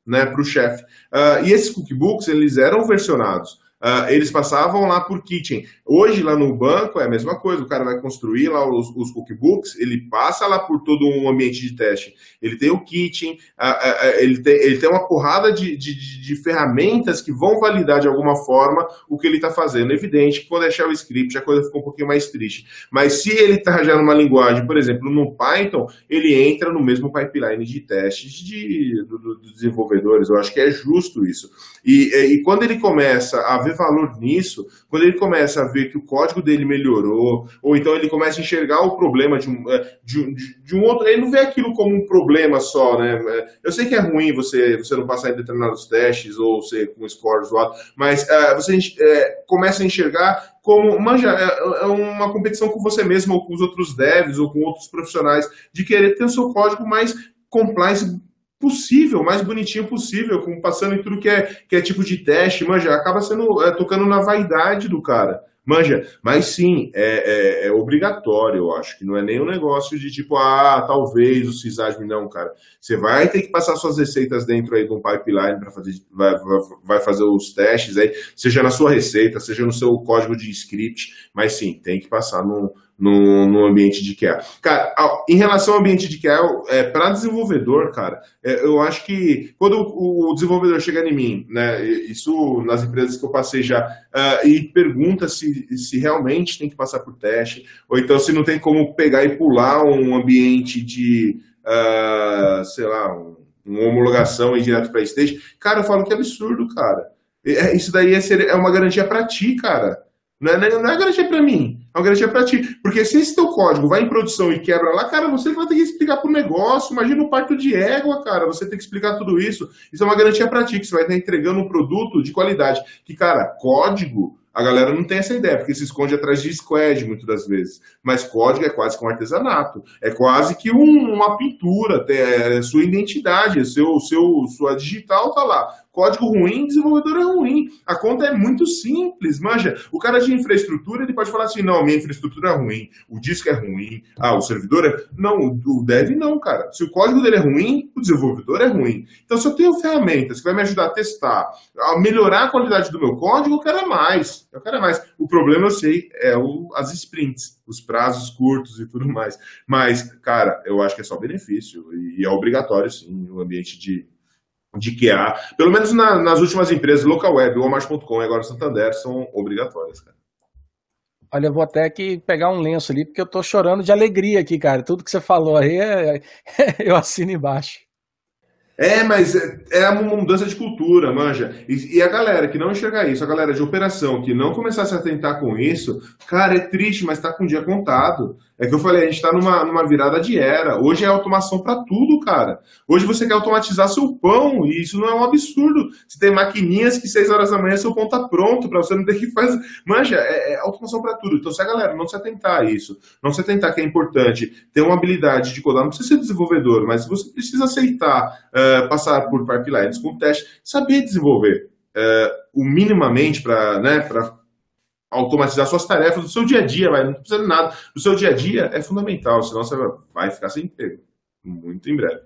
né, para o chefe. Uh, e esses cookbooks, eles eram versionados. Uh, eles passavam lá por kitchen. Hoje, lá no banco, é a mesma coisa. O cara vai construir lá os, os cookbooks, ele passa lá por todo um ambiente de teste. Ele tem o kitchen, uh, uh, uh, ele, tem, ele tem uma porrada de, de, de ferramentas que vão validar de alguma forma o que ele está fazendo. É evidente que quando é shell script, a coisa fica um pouquinho mais triste. Mas se ele está já numa linguagem, por exemplo, no Python, ele entra no mesmo pipeline de testes de, do, do, dos desenvolvedores. Eu acho que é justo isso. E, e quando ele começa a ver valor nisso, quando ele começa a ver que o código dele melhorou, ou então ele começa a enxergar o problema de um, de um, de um outro, ele não vê aquilo como um problema só, né? Eu sei que é ruim você, você não passar em determinados testes ou ser com score zoado, mas uh, você uh, começa a enxergar como manja, é uma competição com você mesmo, ou com os outros devs, ou com outros profissionais, de querer ter o seu código mais compliance possível, mais bonitinho possível, com, passando em tudo que é, que é tipo de teste, manja, acaba sendo, é, tocando na vaidade do cara, manja, mas sim, é, é, é obrigatório, eu acho, que não é nem um negócio de tipo, ah, talvez o sysadmin, não, cara, você vai ter que passar suas receitas dentro aí de um pipeline para fazer, vai, vai, vai fazer os testes aí, seja na sua receita, seja no seu código de script, mas sim, tem que passar no No, no ambiente de Q A. Cara, em relação ao ambiente de Q A, é, para desenvolvedor, cara, é, eu acho que quando o, o desenvolvedor chega em mim, né, isso nas empresas que eu passei já, uh, e pergunta se, se realmente tem que passar por teste, ou então se não tem como pegar e pular um ambiente de, uh, sei lá, um, uma homologação e ir direto para stage, cara, eu falo que é absurdo, cara. É, isso daí é, ser, é uma garantia para ti, cara. Não é, não é garantia para mim, é uma garantia para ti. Porque se esse teu código vai em produção e quebra lá, cara, você vai ter que explicar pro negócio. Imagina o parto de égua, cara, você tem que explicar tudo isso. Isso é uma garantia para ti, que você vai estar entregando um produto de qualidade. Que, cara, código, a galera não tem essa ideia, porque se esconde atrás de squad muitas das vezes. Mas código é quase que um artesanato. É quase que um, uma pintura, é sua identidade, seu, seu, sua digital tá lá. Código ruim, desenvolvedor é ruim. A conta é muito simples, manja. O cara de infraestrutura, ele pode falar assim, não, minha infraestrutura é ruim, o disco é ruim, ah, o servidor é... Não, o dev não, cara. Se o código dele é ruim, o desenvolvedor é ruim. Então, se eu tenho ferramentas que vai me ajudar a testar, a melhorar a qualidade do meu código, eu quero mais. Eu quero mais. O problema, eu sei, é o, as sprints, os prazos curtos e tudo mais. Mas, cara, eu acho que é só benefício. E é obrigatório, sim, no ambiente de... de Q A, pelo menos na, nas últimas empresas, Local Web, Walmart ponto com e agora Santander, são obrigatórias, cara. Olha, eu vou até aqui pegar um lenço ali, porque eu tô chorando de alegria aqui, cara. Tudo que você falou aí, é, eu assino embaixo. É, mas é, é uma mudança de cultura, manja. E, e a galera que não enxergar isso, a galera de operação que não começar a se atentar com isso, cara, é triste, mas tá com o dia contado. É que eu falei, a gente tá numa, numa virada de era. Hoje é automação pra tudo, cara. Hoje você quer automatizar seu pão, e isso não é um absurdo. Você tem maquininhas que seis horas da manhã seu pão tá pronto, pra você não ter que fazer. Manja, é, é automação pra tudo. Então se a galera não se atentar a isso, não se atentar que é importante ter uma habilidade de codar, não precisa ser desenvolvedor, mas você precisa aceitar uh, passar por pipelines com teste, saber desenvolver uh, o minimamente para, né, para automatizar suas tarefas do seu dia a dia, vai, não precisa de nada. Do seu dia a dia é fundamental, senão você vai ficar sem emprego. Muito em breve.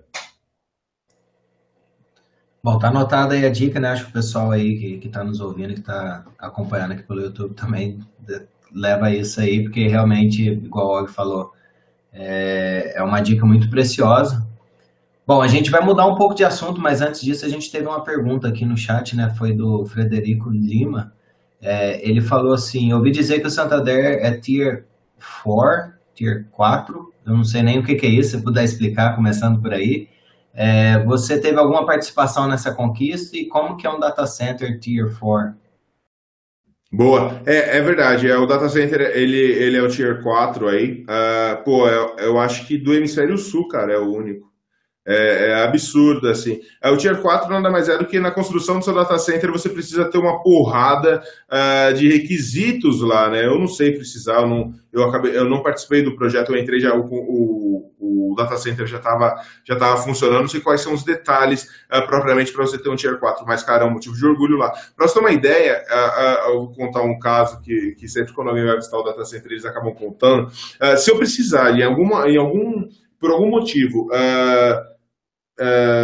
Bom, tá anotada aí a dica, né? Acho que o pessoal aí que, que tá nos ouvindo, que tá acompanhando aqui pelo YouTube também leva isso aí, porque realmente, igual o Og falou, é, é uma dica muito preciosa. Bom, a gente vai mudar um pouco de assunto, mas antes disso a gente teve uma pergunta aqui no chat, né? Foi do Frederico Lima. É, ele falou assim, eu ouvi dizer que o Santander é Tier quatro, Tier quatro, eu não sei nem o que, que é isso, se puder explicar, começando por aí. É, você teve alguma participação nessa conquista e como que é um data center Tier quatro? Boa, é, é verdade, é, o data center ele, ele é o Tier quatro aí, uh, pô, eu, eu acho que do Hemisfério Sul, cara, é o único. É, é absurdo, assim. É, o Tier quatro nada mais é do que na construção do seu data center você precisa ter uma porrada uh, de requisitos lá, né? Eu não sei precisar, eu não, eu acabei, eu não participei do projeto, eu entrei já, o, o, o data center já estava já tava funcionando, não sei quais são os detalhes uh, propriamente para você ter um Tier quatro, mas, cara, é um motivo de orgulho lá. Para você ter uma ideia, uh, uh, eu vou contar um caso que, que sempre quando alguém vai visitar o data center eles acabam contando. Uh, se eu precisar, em, alguma, em algum, por algum motivo, uh, Uh,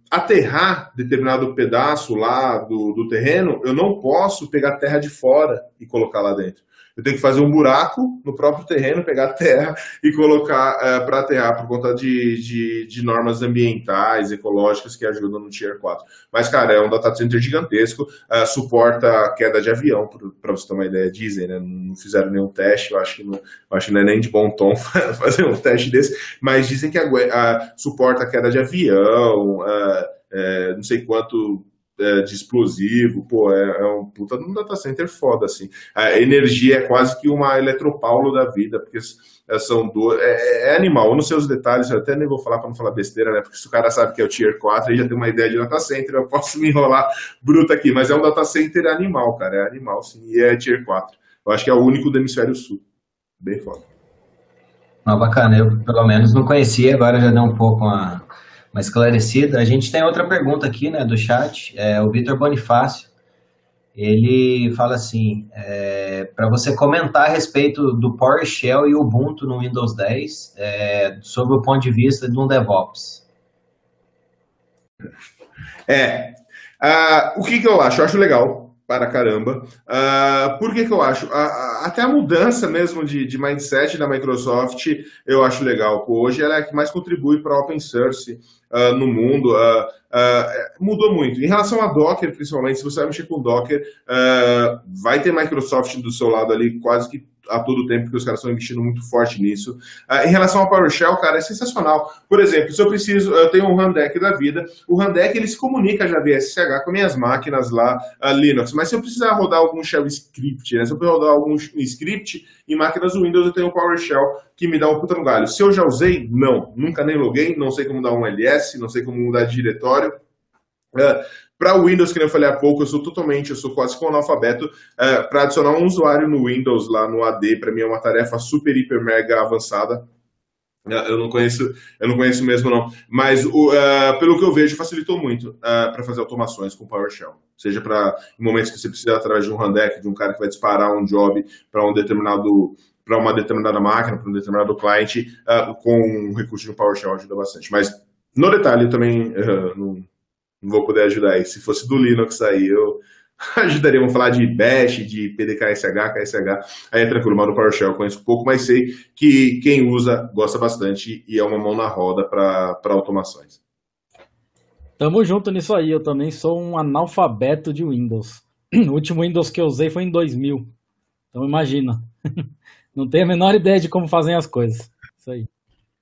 aterrar determinado pedaço lá do, do terreno, eu não posso pegar terra de fora e colocar lá dentro. Eu tenho que fazer um buraco no próprio terreno, pegar terra e colocar uh, para aterrar por conta de, de, de normas ambientais, ecológicas que ajudam no Tier quatro. Mas, cara, é um data center gigantesco, uh, suporta queda de avião, para você ter uma ideia, dizem, né? Não fizeram nenhum teste, eu acho que não, eu acho que não é nem de bom tom fazer um teste desse, mas dizem que uh, suporta queda de avião, uh, uh, não sei quanto... de explosivo, pô, é, é um puta de um data center foda, assim. A energia é quase que uma eletropaulo da vida, porque são duas... É, é animal, eu não sei os detalhes, eu até nem vou falar para não falar besteira, né, porque se o cara sabe que é o Tier quatro, aí já tem uma ideia de data center, eu posso me enrolar bruto aqui, mas é um data center animal, cara, é animal, sim, e é Tier quatro. Eu acho que é o único do hemisfério sul. Bem foda. Ah, bacana, eu pelo menos não conhecia, agora já deu um pouco uma... mais esclarecida. A gente tem outra pergunta aqui, né, do chat, é o Vitor Bonifácio. Ele fala assim, é, para você comentar a respeito do PowerShell e Ubuntu no Windows dez, é, sob o ponto de vista de um DevOps. É, uh, o que que eu acho? Eu acho legal para caramba. Uh, por que que eu acho? Uh, uh, até a mudança mesmo de, de mindset da Microsoft eu acho legal. Hoje ela é a que mais contribui para a open source uh, no mundo. Uh, uh, mudou muito. Em relação a Docker, principalmente, se você vai mexer com Docker, uh, vai ter Microsoft do seu lado ali quase que a todo tempo, porque os caras estão investindo muito forte nisso. Uh, em relação ao PowerShell, cara, é sensacional. Por exemplo, se eu preciso, eu tenho um Rundeck da vida, o Rundeck ele se comunica já via S S H com minhas máquinas lá, uh, Linux, mas se eu precisar rodar algum shell script, né, se eu precisar rodar algum script em máquinas Windows, eu tenho o PowerShell que me dá um puta no galho. Se eu já usei, não. Nunca nem loguei, não sei como dar um L S, não sei como mudar de diretório. Uh, Para o Windows, que eu falei há pouco, eu sou totalmente, eu sou quase com analfabeto. Uh, para adicionar um usuário no Windows, lá no A D, para mim é uma tarefa super, hiper, mega avançada. Uh, eu não conheço, eu não conheço mesmo, não. Mas, uh, pelo que eu vejo, facilitou muito uh, para fazer automações com PowerShell. Seja para em momentos que você precisa, através de um Rundeck, de um cara que vai disparar um job para um determinado... para uma determinada máquina, para um determinado cliente, uh, com um recurso de um PowerShell ajuda bastante. Mas, no detalhe, eu também uh, não... não vou poder ajudar aí. Se fosse do Linux aí, eu ajudaria. Vamos falar de Bash, de P D K S H, K S H. Aí é tranquilo, mas no PowerShell eu conheço um pouco, mas sei que quem usa gosta bastante e é uma mão na roda para automações. Tamo junto nisso aí. Eu também sou um analfabeto de Windows. O último Windows que eu usei foi em dois mil. Então imagina. Não tenho a menor ideia de como fazem as coisas. Isso aí.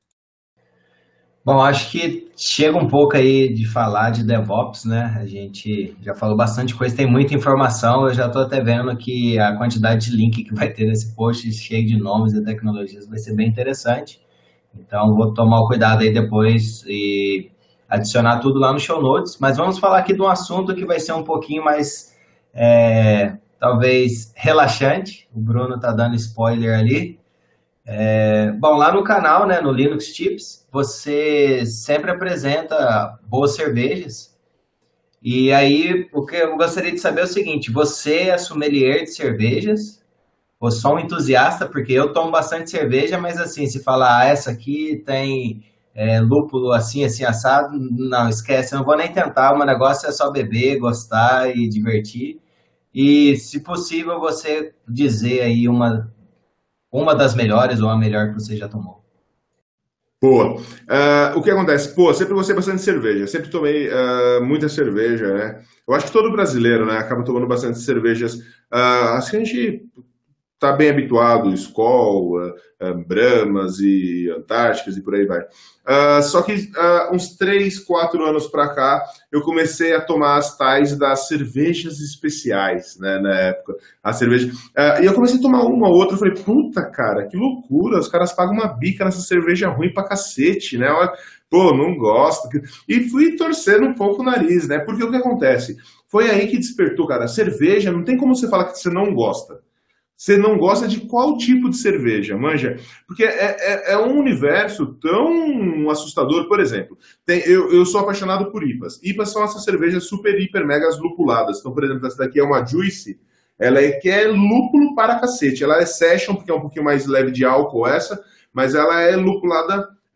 Bom, acho que chega um pouco aí de falar de DevOps, né? A gente já falou bastante coisa, tem muita informação, eu já estou até vendo que a quantidade de link que vai ter nesse post cheio de nomes e tecnologias vai ser bem interessante. Então, vou tomar o cuidado aí depois e adicionar tudo lá no show notes. Mas vamos falar aqui de um assunto que vai ser um pouquinho mais, é, talvez, relaxante. O Bruno está dando spoiler ali. É, bom, lá no canal, né, no Linux Tips, você sempre apresenta boas cervejas. E aí, o que eu gostaria de saber é o seguinte: você é sommelier de cervejas ou só um entusiasta? Porque eu tomo bastante cerveja, mas assim, se falar, ah, essa aqui tem é, lúpulo assim, assim, assado, não, esquece, eu não vou nem tentar. O meu negócio é só beber, gostar e divertir. E, se possível, você dizer aí uma... uma das melhores ou a melhor que você já tomou. Boa. Uh, o que acontece? Pô, sempre gostei bastante de cerveja. Sempre tomei uh, muita cerveja, né? Eu acho que todo brasileiro, né, acaba tomando bastante cervejas. Uh, assim a gente tá bem habituado, Skol, uh, uh, Brahmas e Antárticas e por aí vai. Uh, só que uh, uns três, quatro anos pra cá, eu comecei a tomar as tais das cervejas especiais, né, na época. A cerveja... Uh, e eu comecei a tomar uma ou outra, eu falei, puta, cara, que loucura, os caras pagam uma bica nessa cerveja ruim pra cacete, né? Pô, não gosto. E fui torcendo um pouco o nariz, né? Porque o que acontece? Foi aí que despertou, cara. Cerveja, não tem como você falar que você não gosta. Você não gosta de qual tipo de cerveja, manja? Porque é, é, é um universo tão assustador. Por exemplo, tem, eu, eu sou apaixonado por I P As. I P As são essas cervejas super, hiper, megas lupuladas. Então, por exemplo, essa daqui é uma Juicy. Ela é que é lúpulo para cacete. Ela é session, porque é um pouquinho mais leve de álcool essa, mas ela é lupulada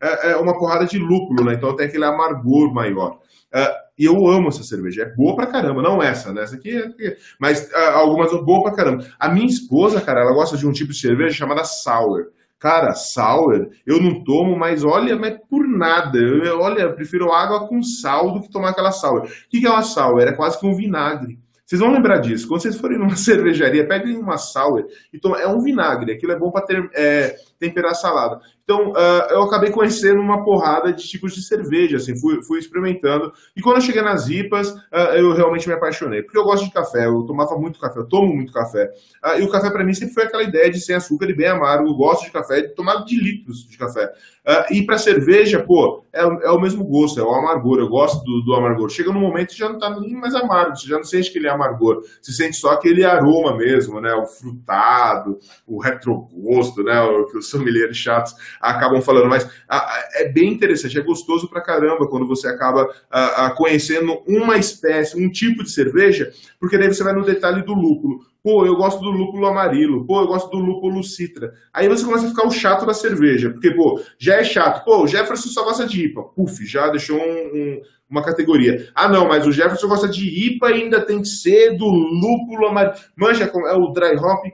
é, é uma porrada de lúpulo, né? Então tem aquele amargor maior. Uh, e eu amo essa cerveja, é boa pra caramba, não essa, né? Essa aqui é... Mas uh, algumas são boas pra caramba. A minha esposa, cara, ela gosta de um tipo de cerveja chamada Sour. Cara, Sour, eu não tomo, mas olha, mas por nada. Eu, olha, eu prefiro água com sal do que tomar aquela Sour. O que, que é uma Sour? É quase que um vinagre. Vocês vão lembrar disso. Quando vocês forem numa cervejaria, peguem uma Sour e tomem. É um vinagre. Aquilo é bom para ter, é, temperar salada. Então, uh, eu acabei conhecendo uma porrada de tipos de cerveja, assim, fui, fui experimentando. E quando eu cheguei nas I P As, uh, eu realmente me apaixonei. Porque eu gosto de café, eu tomava muito café, eu tomo muito café. Uh, e o café para mim sempre foi aquela ideia de sem açúcar e bem amargo. Eu gosto de café, de tomar de litros de café. Uh, e para cerveja, pô, é, é o mesmo gosto, é o amargor. Eu gosto do, do amargor. Chega num momento que já não tá nem mais amargo, você já não sente aquele amargor. Você sente só aquele aroma mesmo, né? O frutado, o retrogosto, né? O que os sommeliers chatos acabam falando, mas a, a, é bem interessante, é gostoso pra caramba quando você acaba a, a conhecendo uma espécie, um tipo de cerveja, porque daí você vai no detalhe do lúpulo. Pô, eu gosto do lúpulo amarilo, pô, eu gosto do lúpulo citra. Aí você começa a ficar o chato da cerveja, porque, pô, já é chato. Pô, o Jefferson só gosta de I P A. Puf, já deixou um, um, uma categoria. Ah, não, mas o Jefferson gosta de I P A e ainda tem que ser do lúpulo amarilo. Manja, é o dry hop.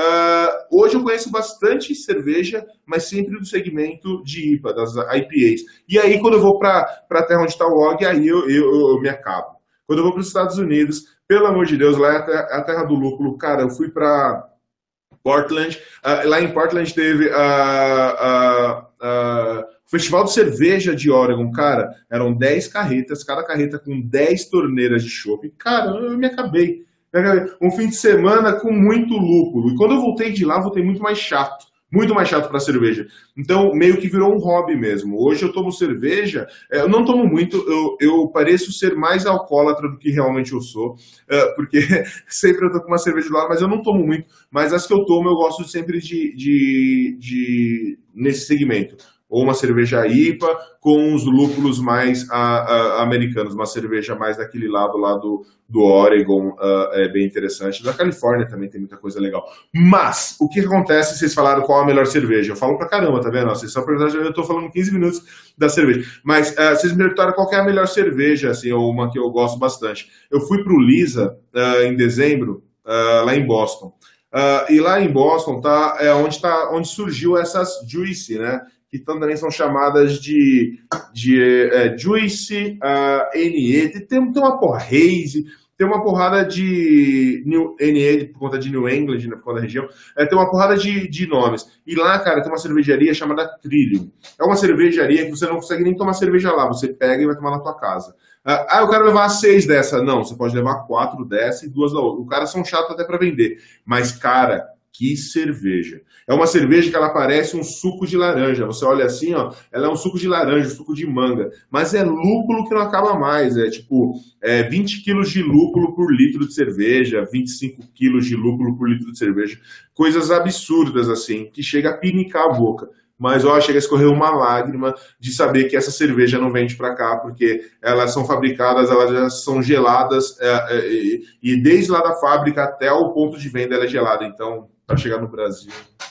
Uh, hoje eu conheço bastante cerveja, mas sempre do segmento de I P A, das I P As. E aí, quando eu vou pra, pra terra onde está o Og, aí eu, eu, eu me acabo. Quando eu vou para os Estados Unidos, pelo amor de Deus, lá é a terra, a terra do lúpulo. Cara, eu fui para Portland, uh, lá em Portland teve a... Uh, uh, uh, o Festival de Cerveja de Oregon, cara, eram dez carretas, cada carreta com dez torneiras de chopp. Cara, eu me acabei. Um fim de semana com muito lúpulo. E quando eu voltei de lá, eu voltei muito mais chato. Muito mais chato para cerveja. Então, meio que virou um hobby mesmo. Hoje eu tomo cerveja, eu não tomo muito, eu, eu pareço ser mais alcoólatra do que realmente eu sou, porque sempre eu tô com uma cerveja do lado, mas eu não tomo muito. Mas as que eu tomo, eu gosto sempre de, de, de nesse segmento. Ou uma cerveja I P A com os lúpulos mais a, a, americanos, uma cerveja mais daquele lado lá do, do Oregon, uh, é bem interessante. Da Califórnia também tem muita coisa legal. Mas, o que acontece, vocês falaram qual a melhor cerveja? Eu falo pra caramba, tá vendo? Vocês só perguntaram, eu tô falando quinze minutos da cerveja. Mas uh, vocês me perguntaram qual que é a melhor cerveja, assim, ou uma que eu gosto bastante. Eu fui pro Lisa uh, em dezembro, uh, lá em Boston. Uh, e lá em Boston tá, é onde, tá, onde surgiu essas Juicy, né? Que também são chamadas de, de é, Juicy, uh, N E, tem, tem uma porra, Haze, tem uma porrada de New, N E por conta de New England, né, por conta da região, é, tem uma porrada de, de nomes. E lá, cara, tem uma cervejaria chamada Trillium. É uma cervejaria que você não consegue nem tomar cerveja lá, você pega e vai tomar na tua casa. Ah, eu quero levar seis dessa. Não, você pode levar quatro dessa e duas da outra. Os caras são chatos até pra vender. Mas, cara, que cerveja. É uma cerveja que ela parece um suco de laranja. Você olha assim, ó, ela é um suco de laranja, um suco de manga. Mas é lúpulo que não acaba mais. É tipo é, vinte quilos de lúpulo por litro de cerveja, vinte e cinco quilos de lúpulo por litro de cerveja. Coisas absurdas, assim, que chega a pinicar a boca. Mas, ó, chega a escorrer uma lágrima de saber que essa cerveja não vende para cá, porque elas são fabricadas, elas já são geladas, é, é, e desde lá da fábrica até o ponto de venda ela é gelada. Então, para chegar no Brasil,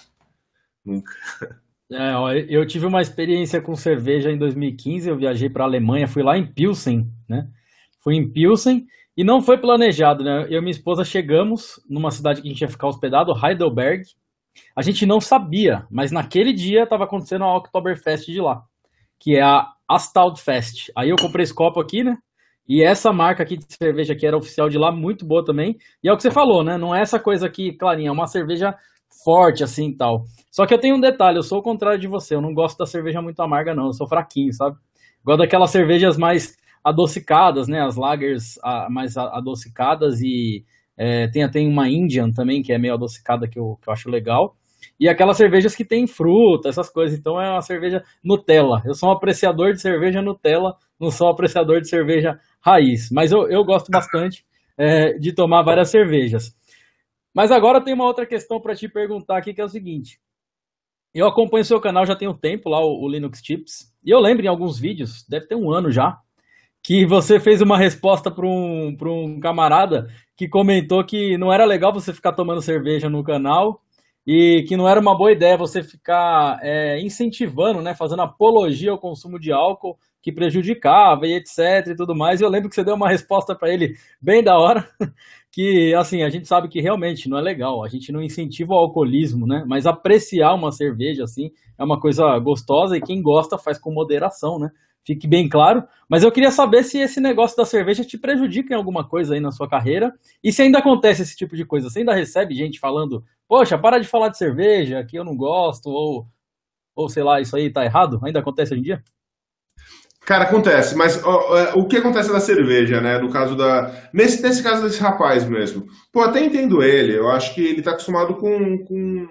nunca. É, ó, eu tive uma experiência com cerveja em dois mil e quinze, eu viajei para a Alemanha, fui lá em Pilsen, né? Fui em Pilsen e não foi planejado, né? Eu e minha esposa chegamos numa cidade que a gente ia ficar hospedado, Heidelberg. A gente não sabia, mas naquele dia estava acontecendo a Oktoberfest de lá, que é a Astaltfest. Aí eu comprei esse copo aqui, né? E essa marca aqui de cerveja que era oficial de lá, muito boa também. E é o que você falou, né? Não é essa coisa aqui, clarinha, é uma cerveja forte assim e tal. Só que eu tenho um detalhe, eu sou o contrário de você, eu não gosto da cerveja muito amarga não, eu sou fraquinho, sabe? Gosto daquelas cervejas mais adocicadas, né? As lagers mais adocicadas e... É, tem até uma Indian também, que é meio adocicada, que eu, que eu acho legal. E aquelas cervejas que tem fruta, essas coisas. Então é uma cerveja Nutella. Eu sou um apreciador de cerveja Nutella, não sou um apreciador de cerveja raiz. Mas eu, eu gosto bastante é, de tomar várias cervejas. Mas agora tem uma outra questão para te perguntar aqui, que é o seguinte. Eu acompanho o seu canal já tem um tempo, lá o, o Linux Tips. E eu lembro em alguns vídeos, deve ter um ano já, que você fez uma resposta para um, para um camarada que comentou que não era legal você ficar tomando cerveja no canal e que não era uma boa ideia você ficar é, incentivando, né, fazendo apologia ao consumo de álcool que prejudicava e etc e tudo mais. E eu lembro que você deu uma resposta para ele bem da hora, que assim, a gente sabe que realmente não é legal, a gente não incentiva o alcoolismo, né, mas apreciar uma cerveja assim é uma coisa gostosa e quem gosta faz com moderação, né? Fique bem claro, mas eu queria saber se esse negócio da cerveja te prejudica em alguma coisa aí na sua carreira e se ainda acontece esse tipo de coisa, você ainda recebe gente falando, poxa, para de falar de cerveja, que eu não gosto, ou, ou sei lá, isso aí tá errado? Ainda acontece hoje em dia? Cara, acontece, mas ó, o que acontece na cerveja, né? No caso da. Nesse, nesse caso desse rapaz mesmo. Pô, até entendo ele, eu acho que ele tá acostumado com. com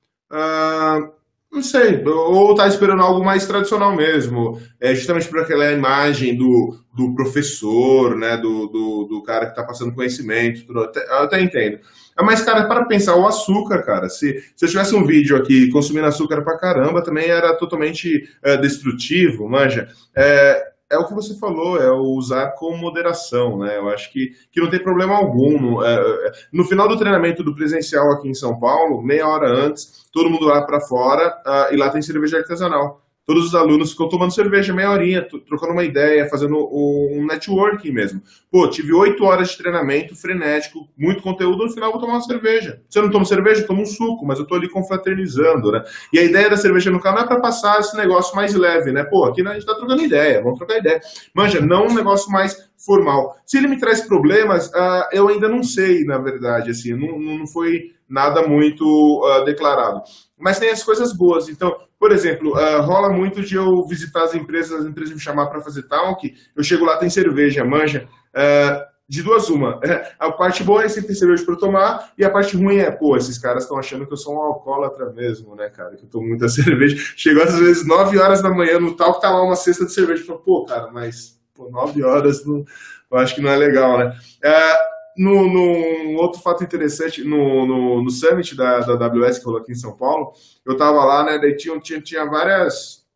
ah, não sei, ou tá esperando algo mais tradicional mesmo. É justamente por aquela imagem do, do professor, né? Do, do, do cara que tá passando conhecimento. Tudo, até, eu até entendo. Mas, cara, para pensar, o açúcar, cara, se, se eu tivesse um vídeo aqui consumindo açúcar pra caramba, também era totalmente é, destrutivo, manja. É, é o que você falou, é o usar com moderação, né? Eu acho que, que não tem problema algum. No, é, no final do treinamento do presencial aqui em São Paulo, meia hora antes, todo mundo lá para fora uh, e lá tem cerveja artesanal. Todos os alunos ficam tomando cerveja meia horinha, trocando uma ideia, fazendo um networking mesmo. Pô, tive oito horas de treinamento frenético, muito conteúdo, no final eu vou tomar uma cerveja. Se eu não tomo cerveja, eu tomo um suco, mas eu tô ali confraternizando, né? E a ideia da cerveja no canal é pra passar esse negócio mais leve, né? Pô, aqui a gente tá trocando ideia, vamos trocar ideia. Manja, não um negócio mais formal. Se ele me traz problemas, uh, eu ainda não sei, na verdade, assim, não, não foi nada muito uh, declarado. Mas tem as coisas boas. Então, por exemplo, uh, rola muito de eu visitar as empresas, as empresas me chamar para fazer talk, eu chego lá, tem cerveja, manja, uh, de duas uma. A parte boa é sempre ter cerveja para tomar, e a parte ruim é, pô, esses caras estão achando que eu sou um alcoólatra mesmo, né, cara, que eu tomo muita cerveja. Chegou às vezes nove horas da manhã no talk, tá lá uma cesta de cerveja. Eu falo, pô, cara, mas pô, nove horas, não, eu acho que não é legal, né? Uh, No, no outro fato interessante, no, no, no Summit da, da A W S que rolou aqui em São Paulo, eu tava lá, né, daí tinha, tinha, tinha várias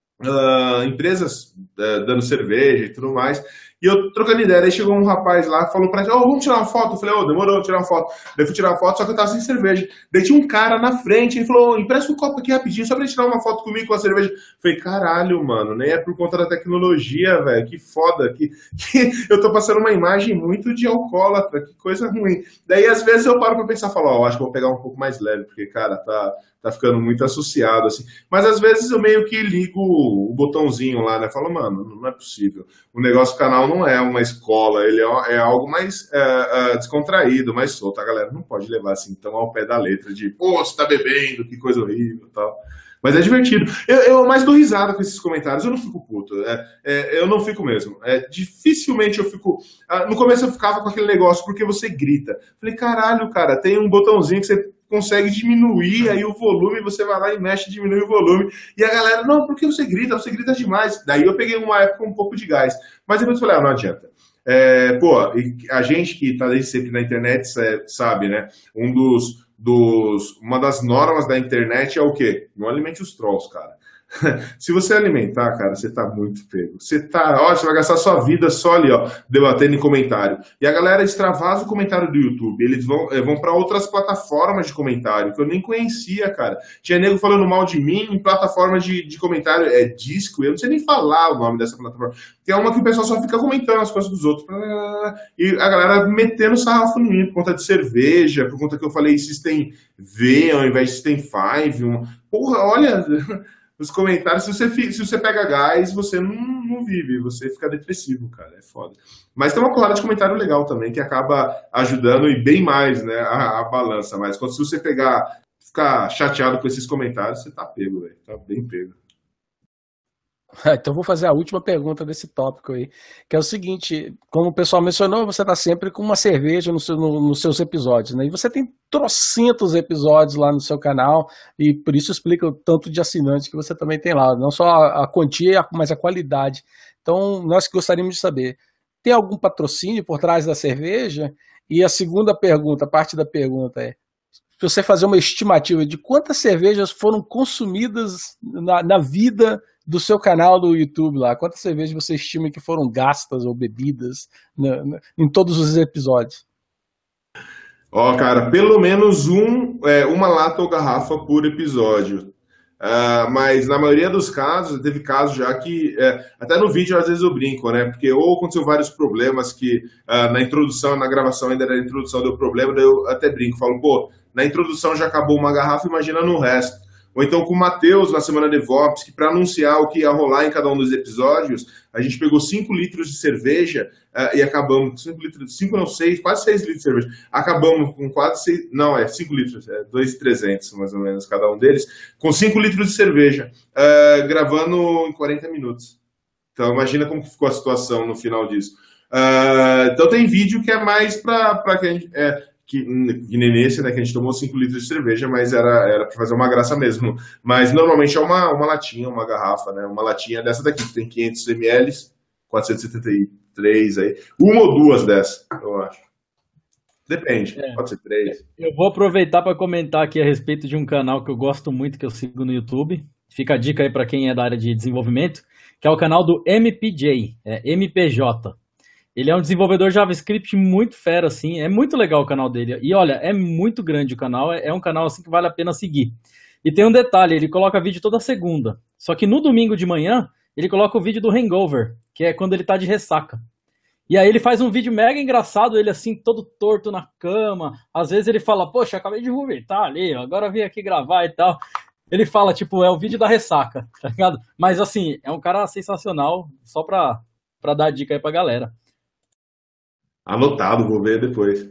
uh, empresas uh, dando cerveja e tudo mais, e eu trocando ideia, daí chegou um rapaz lá, falou pra gente, ô, oh, vamos tirar uma foto? Eu falei, ô, oh, demorou, tirar uma foto. Daí fui tirar uma foto, só que eu tava sem cerveja. Daí tinha um cara na frente, ele falou, oh, empresta um copo aqui rapidinho, só pra ele tirar uma foto comigo com a cerveja. Eu falei, caralho, mano, nem é por conta da tecnologia, velho, que foda, que, que eu tô passando uma imagem muito de alcoólatra, que coisa ruim. Daí, às vezes, eu paro pra pensar, falo, ó, oh, acho que vou pegar um pouco mais leve, porque, cara, tá... tá ficando muito associado, assim. Mas às vezes eu meio que ligo o botãozinho lá, né? Falo, mano, não é possível. O negócio do canal não é uma escola, ele é, é algo mais é, é, descontraído, mais solto. A galera não pode levar assim tão ao pé da letra de, pô, você tá bebendo, que coisa horrível e tal. Mas é divertido. Eu, eu mais dou risada com esses comentários, eu não fico puto. É, é, eu não fico mesmo. É, dificilmente eu fico... Ah, no começo eu ficava com aquele negócio, porque você grita. Falei, caralho, cara, tem um botãozinho que você consegue diminuir aí o volume, você vai lá e mexe, diminui o volume. E a galera, não, por que você grita? Você grita demais. Daí eu peguei uma época um pouco de gás. Mas depois eu falei, ah, não adianta. É, pô, a gente que tá desde sempre na internet sabe, né? Um dos... Dos, uma das normas da internet é o quê? Não alimente os trolls, cara. Se você alimentar, cara, você tá muito pego. Você tá, ó, você vai gastar sua vida só ali, ó, debatendo em comentário. E a galera extravasa o comentário do YouTube. Eles vão, vão para outras plataformas de comentário que eu nem conhecia, cara. Tinha nego falando mal de mim em plataformas de, de comentário, é disco, eu não sei nem falar o nome dessa plataforma. Tem uma que o pessoal só fica comentando as coisas dos outros. E a galera metendo sarrafo em mim por conta de cerveja, por conta que eu falei System V ao invés de System cinco. Um... Porra, olha... Os comentários, se você, se você pega gás, você não, não vive, você fica depressivo, cara, é foda. Mas tem uma porrada de comentário legal também, que acaba ajudando e bem mais, né, a, a balança. Mas quando, se você pegar, ficar chateado com esses comentários, você tá pego, velho, tá bem pego. Então vou fazer a última pergunta desse tópico aí, que é o seguinte, como o pessoal mencionou, você está sempre com uma cerveja no seu, no, nos seus episódios, né? E você tem trocentos episódios lá no seu canal, e por isso explica o tanto de assinantes que você também tem lá, não só a, a quantia, mas a qualidade. Então nós gostaríamos de saber, tem algum patrocínio por trás da cerveja? E a segunda pergunta, a parte da pergunta é, se você fazer uma estimativa de quantas cervejas foram consumidas na, na vida do seu canal do YouTube lá, quantas cervejas você estima que foram gastas ou bebidas na, na, em todos os episódios? Ó, cara, pelo menos um, é, uma lata ou garrafa por episódio. Uh, mas na maioria dos casos, teve casos já que, é, até no vídeo às vezes eu brinco, né? Porque ou aconteceu vários problemas que uh, na introdução, na gravação ainda na introdução deu problema, daí eu até brinco, falo, pô, na introdução já acabou uma garrafa, imagina no resto. Ou então com o Matheus na semana de Vops, que para anunciar o que ia rolar em cada um dos episódios, a gente pegou cinco litros de cerveja uh, e acabamos, cinco litros, cinco não, seis, quase seis litros de cerveja. Acabamos com quase seis, não, é cinco litros, é dois mil e trezentos mais ou menos cada um deles, com cinco litros de cerveja, uh, gravando em quarenta minutos. Então imagina como ficou a situação no final disso. Uh, então tem vídeo que é mais para quem... É, Que, que nem nesse, né, que a gente tomou cinco litros de cerveja, mas era, era para fazer uma graça mesmo. Mas normalmente é uma, uma latinha, uma garrafa, né, uma latinha dessa daqui, que tem quinhentos mililitros, quatrocentos e setenta e três aí. Uma ou duas dessas, eu acho. Depende, é. Pode ser três. Eu vou aproveitar para comentar aqui a respeito de um canal que eu gosto muito, que eu sigo no YouTube. Fica a dica aí para quem é da área de desenvolvimento, que é o canal do M P J, é M P J. Ele é um desenvolvedor JavaScript muito fera, assim, é muito legal o canal dele. E olha, é muito grande o canal, é um canal assim que vale a pena seguir. E tem um detalhe, ele coloca vídeo toda segunda. Só que no domingo de manhã, ele coloca o vídeo do hangover, que é quando ele tá de ressaca. E aí ele faz um vídeo mega engraçado, ele assim, todo torto na cama. Às vezes ele fala, poxa, acabei de vomitar ali, agora vim aqui gravar e tal. Ele fala, tipo, é o vídeo da ressaca, tá ligado? Mas assim, é um cara sensacional, só pra, pra dar dica aí pra galera. Anotado, vou ver depois.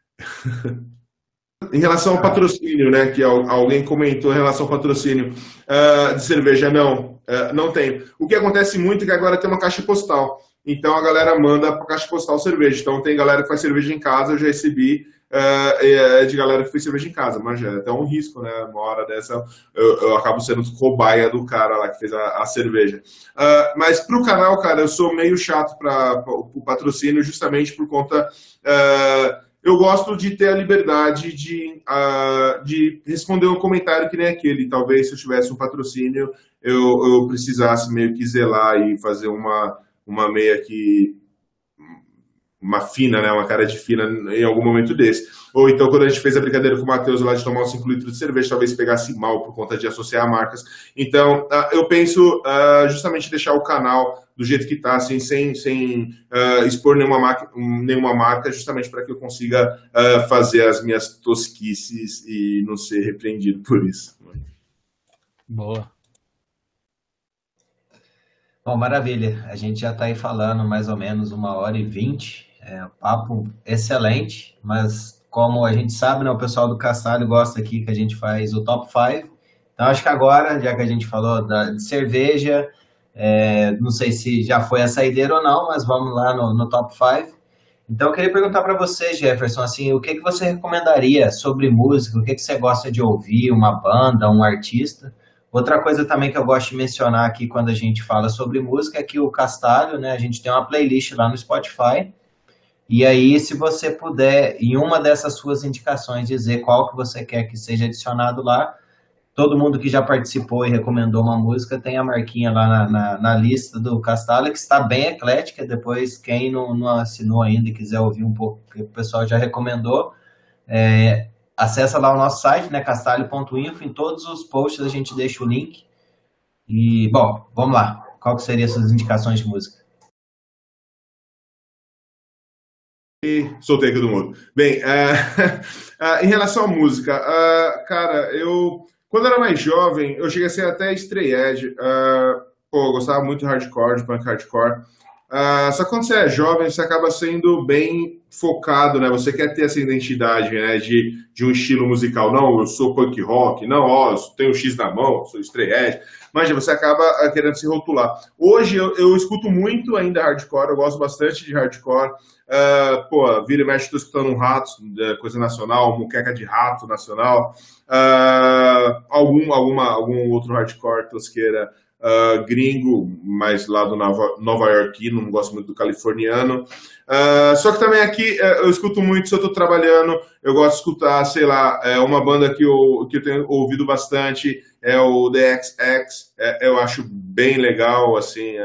Em relação ao patrocínio, né, que alguém comentou em relação ao patrocínio uh, de cerveja, não, uh, não tem. O que acontece muito é que agora tem uma caixa postal, então a galera manda para a caixa postal cerveja. Então tem galera que faz cerveja em casa, eu já recebi uh, de galera que faz cerveja em casa, mas é até um risco, né, uma hora dessa eu, eu acabo sendo cobaia do cara lá que fez a, a cerveja. Uh, mas pro canal, cara, eu sou meio chato para o patrocínio justamente por conta... Uh, eu gosto de ter a liberdade de, uh, de responder um comentário que nem aquele. Talvez se eu tivesse um patrocínio, eu, eu precisasse meio que zelar e fazer uma, uma meia que... uma fina, né, uma cara de fina em algum momento desse. Ou então, quando a gente fez a brincadeira com o Matheus lá de tomar uns cinco litros de cerveja, talvez pegasse mal por conta de associar marcas. Então, uh, eu penso uh, justamente deixar o canal do jeito que está, assim, sem, sem uh, expor nenhuma marca, nenhuma marca, justamente para que eu consiga uh, fazer as minhas tosquices e não ser repreendido por isso. Boa. Bom, maravilha. A gente já está aí falando mais ou menos uma hora e vinte. É um papo excelente, mas como a gente sabe, né, o pessoal do Castalho gosta aqui que a gente faz o top cinco. Então, acho que agora, já que a gente falou da, de cerveja, é, não sei se já foi a saideira ou não, mas vamos lá no, no top cinco. Então, eu queria perguntar para você, Jefferson, assim, o que, que você recomendaria sobre música? O que, que você gosta de ouvir? Uma banda, um artista? Outra coisa também que eu gosto de mencionar aqui quando a gente fala sobre música é que o Castalho, né, a gente tem uma playlist lá no Spotify. E aí, se você puder, em uma dessas suas indicações, dizer qual que você quer que seja adicionado lá, todo mundo que já participou e recomendou uma música tem a marquinha lá na, na, na lista do Castalho, que está bem eclética. Depois, quem não, não assinou ainda e quiser ouvir um pouco, que o pessoal já recomendou, é, acessa lá o nosso site, né, castalho ponto info. Em todos os posts a gente deixa o link. E, bom, vamos lá. Qual que seriam essas indicações de música? E soltei todo mundo. Bem, uh, uh, em relação à música, uh, cara, eu, quando eu era mais jovem, eu cheguei a ser até Stray-Edge. Uh, pô, eu gostava muito de hardcore, de punk hardcore. Uh, só que quando você é jovem, você acaba sendo bem focado, né? Você quer ter essa identidade, né? De, de um estilo musical. Não, eu sou punk rock. Não, ó, eu tenho um X na mão, sou Stray-Edge. Mas você acaba uh, querendo se rotular. Hoje eu, eu escuto muito ainda hardcore, eu gosto bastante de hardcore. Uh, pô, vira e mexe, estou escutando um Ratos, coisa nacional, Muqueca de Rato nacional. Uh, algum, alguma, algum outro hardcore tosqueira Uh, gringo, mas lá do Nova, Nova Yorkino, não gosto muito do californiano. Uh, só que também aqui uh, eu escuto muito, se eu estou trabalhando, eu gosto de escutar, sei lá, uh, uma banda que eu, que eu tenho ouvido bastante, é o The X X, uh, eu acho bem legal, assim, uh,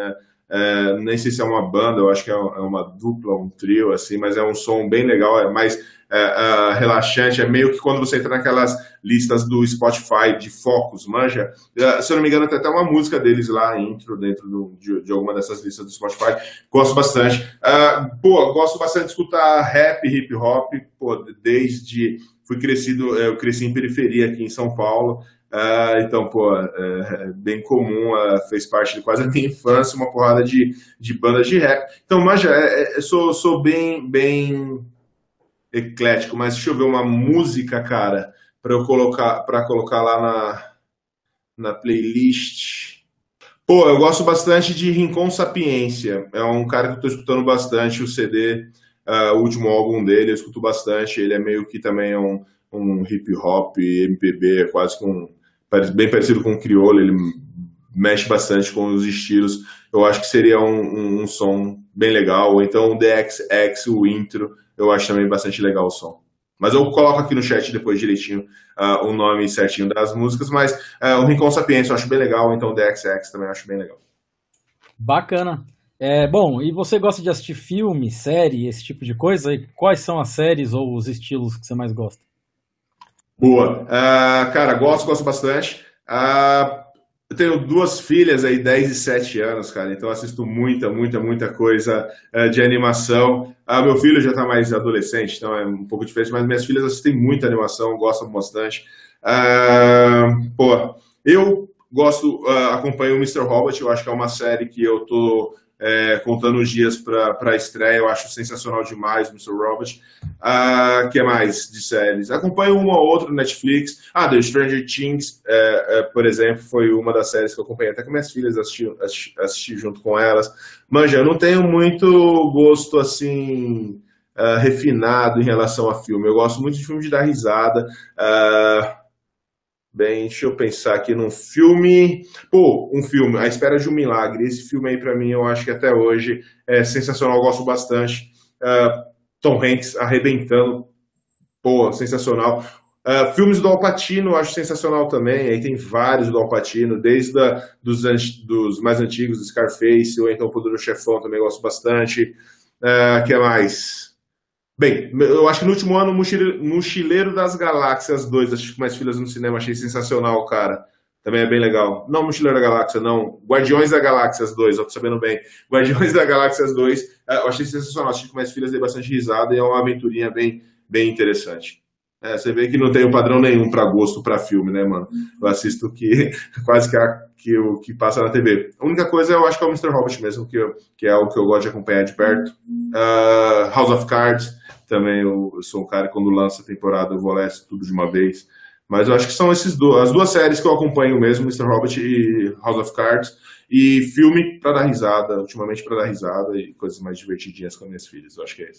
É, nem sei se é uma banda, eu acho que é uma dupla, um trio, assim, mas é um som bem legal, é mais é, é, relaxante, é meio que quando você entra naquelas listas do Spotify de focos, manja? É, se eu não me engano, tem até uma música deles lá, intro, dentro do, de, de alguma dessas listas do Spotify. Gosto bastante. É, pô, gosto bastante de escutar rap, hip hop, pô, desde... Fui crescido, eu cresci em periferia aqui em São Paulo, uh, então, pô, é bem comum, uh, fez parte de quase a minha infância, uma porrada de, de bandas de rap. Então, manja, é, é, sou, sou bem, bem eclético, mas deixa eu ver uma música, cara, para eu colocar, para colocar lá na, na playlist. Pô, eu gosto bastante de Rincon Sapiência, é um cara que eu tô escutando bastante, o C D... Uh, o último álbum dele, eu escuto bastante. Ele é meio que também é um, um hip hop, M P B, quase com, bem parecido com o crioulo. Ele mexe bastante com os estilos. Eu acho que seria um, um, um som bem legal. Ou então o D X X, o intro, eu acho também bastante legal o som. Mas eu coloco aqui no chat depois direitinho uh, o nome certinho das músicas. Mas uh, o Rincon Sapiência eu acho bem legal, então o D X X também eu acho bem legal. Bacana. É, bom, e você gosta de assistir filme, série, esse tipo de coisa? E quais são as séries ou os estilos que você mais gosta? Boa. Uh, cara, gosto, gosto bastante. Uh, eu tenho duas filhas aí, dez e sete anos, cara, então assisto muita, muita, muita coisa uh, de animação. Uh, meu filho já tá mais adolescente, então é um pouco diferente, mas minhas filhas assistem muita animação, gostam bastante. Uh, pô, eu gosto, uh, acompanho o mister Robot, eu acho que é uma série que eu tô... É, contando os dias para a estreia, eu acho sensacional demais o mister Robot. Uh, que é mais de séries? Acompanho uma ou outra no Netflix. Ah, The Stranger Things, é, é, por exemplo, foi uma das séries que eu acompanhei até com minhas filhas, assisti, assisti, assisti junto com elas. Manja, eu não tenho muito gosto assim uh, refinado em relação a filme. Eu gosto muito de filme de dar risada. Uh, Bem, deixa eu pensar aqui num filme. Pô, um filme, A Espera de um Milagre. Esse filme aí, pra mim, eu acho que até hoje é sensacional, eu gosto bastante. Uh, Tom Hanks arrebentando. Pô, sensacional. Uh, filmes do Al Pacino, eu acho sensacional também. Aí tem vários do Al Pacino, desde a, dos, dos mais antigos, do Scarface, ou então o Poderoso Chefão, também gosto bastante. O uh, que mais? Bem, eu acho que no último ano, Mochileiro das Galáxias dois, acho que mais filhas no cinema, achei sensacional, cara. Também é bem legal. Não Mochileiro da Galáxia, não. Guardiões da Galáxias dois, eu tô sabendo bem. Guardiões da Galáxias dois, eu achei sensacional. Achei que mais filhas dei bastante risada e é uma aventurinha bem, bem interessante. É, você vê que não tem um padrão nenhum pra gosto pra filme, né, mano? Eu assisto que, quase que, a, que o que passa na T V. A única coisa eu acho que é o mister Robot mesmo, que, eu, que é o que eu gosto de acompanhar de perto. Uh, House of Cards, também eu, eu sou um cara que quando lança a temporada eu vou ler tudo de uma vez. Mas eu acho que são esses do, as duas séries que eu acompanho mesmo, mister Robot e House of Cards. E filme pra dar risada, ultimamente pra dar risada e coisas mais divertidinhas com as minhas filhas. Eu acho que é isso.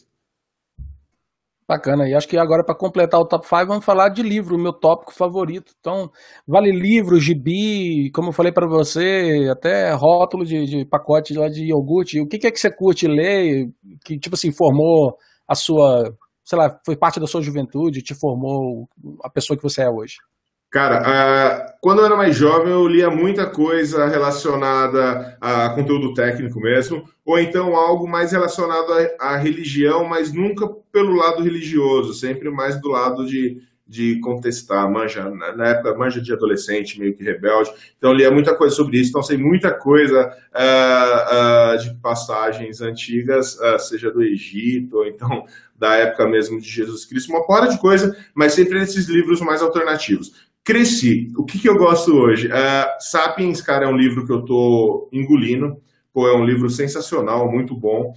Bacana, e acho que agora para completar o top cinco vamos falar de livro, o meu tópico favorito. Então, vale livro, gibi, como eu falei para você, até rótulo de, de pacote lá de iogurte. O que, que é que você curte ler, que tipo assim, formou a sua, sei lá, foi parte da sua juventude, te formou a pessoa que você é hoje? Cara, uh, quando eu era mais jovem eu lia muita coisa relacionada a conteúdo técnico mesmo, ou então algo mais relacionado à, à religião, mas nunca pelo lado religioso, sempre mais do lado de, de contestar, manja, na época manja de adolescente, meio que rebelde, então eu lia muita coisa sobre isso, então sei muita coisa uh, uh, de passagens antigas, uh, seja do Egito, ou então da época mesmo de Jesus Cristo, uma porra de coisa, mas sempre nesses livros mais alternativos. Cresci. O que, que eu gosto hoje? Uh, Sapiens, cara, é um livro que eu tô engolindo. Pô, é um livro sensacional, muito bom.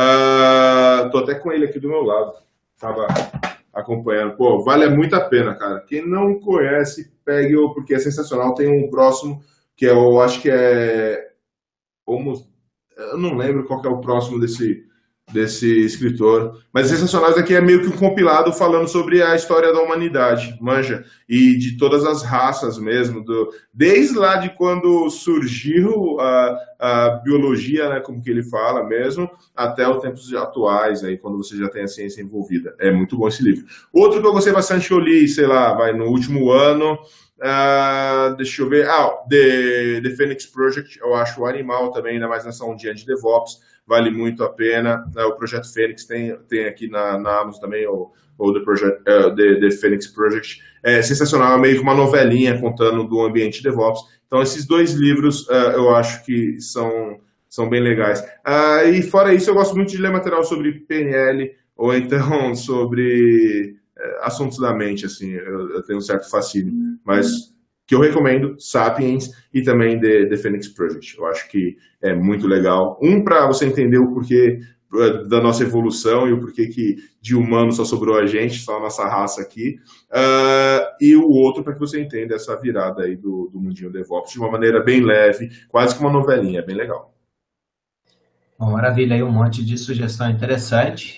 Uh, tô até com ele aqui do meu lado. Tava acompanhando. Pô, vale muito a pena, cara. Quem não conhece, pegue-o, porque é sensacional. Tem um próximo, que eu acho que é... Homo... Eu não lembro qual que é o próximo desse, desse escritor. Mas Sensacionais aqui é meio que um compilado falando sobre a história da humanidade, manja, e de todas as raças mesmo, do, desde lá de quando surgiu a, a biologia, né, como que ele fala mesmo, até os tempos atuais, aí, quando você já tem a ciência envolvida. É muito bom esse livro. Outro que eu gostei bastante, que eu li, sei lá, vai no último ano, uh, deixa eu ver, ah, The, The Phoenix Project, eu acho o animal também, ainda mais nessa ondinha de DevOps, vale muito a pena. O Projeto Fênix tem, tem aqui na, na Amazon também, o, o The, Project, uh, The, The Phoenix Project. É sensacional, é meio que uma novelinha contando do ambiente DevOps. Então, esses dois livros uh, eu acho que são, são bem legais. Uh, e fora isso, eu gosto muito de ler material sobre P N L, ou então sobre uh, assuntos da mente, assim, eu, eu tenho um certo fascínio. Mas que eu recomendo, Sapiens e também The, The Phoenix Project. Eu acho que é muito legal. Um, para você entender o porquê da nossa evolução e o porquê que de humano só sobrou a gente, só a nossa raça aqui. Uh, e o outro para que você entenda essa virada aí do, do mundinho DevOps de uma maneira bem leve, quase que uma novelinha, bem legal. Bom, maravilha, aí um monte de sugestão interessante.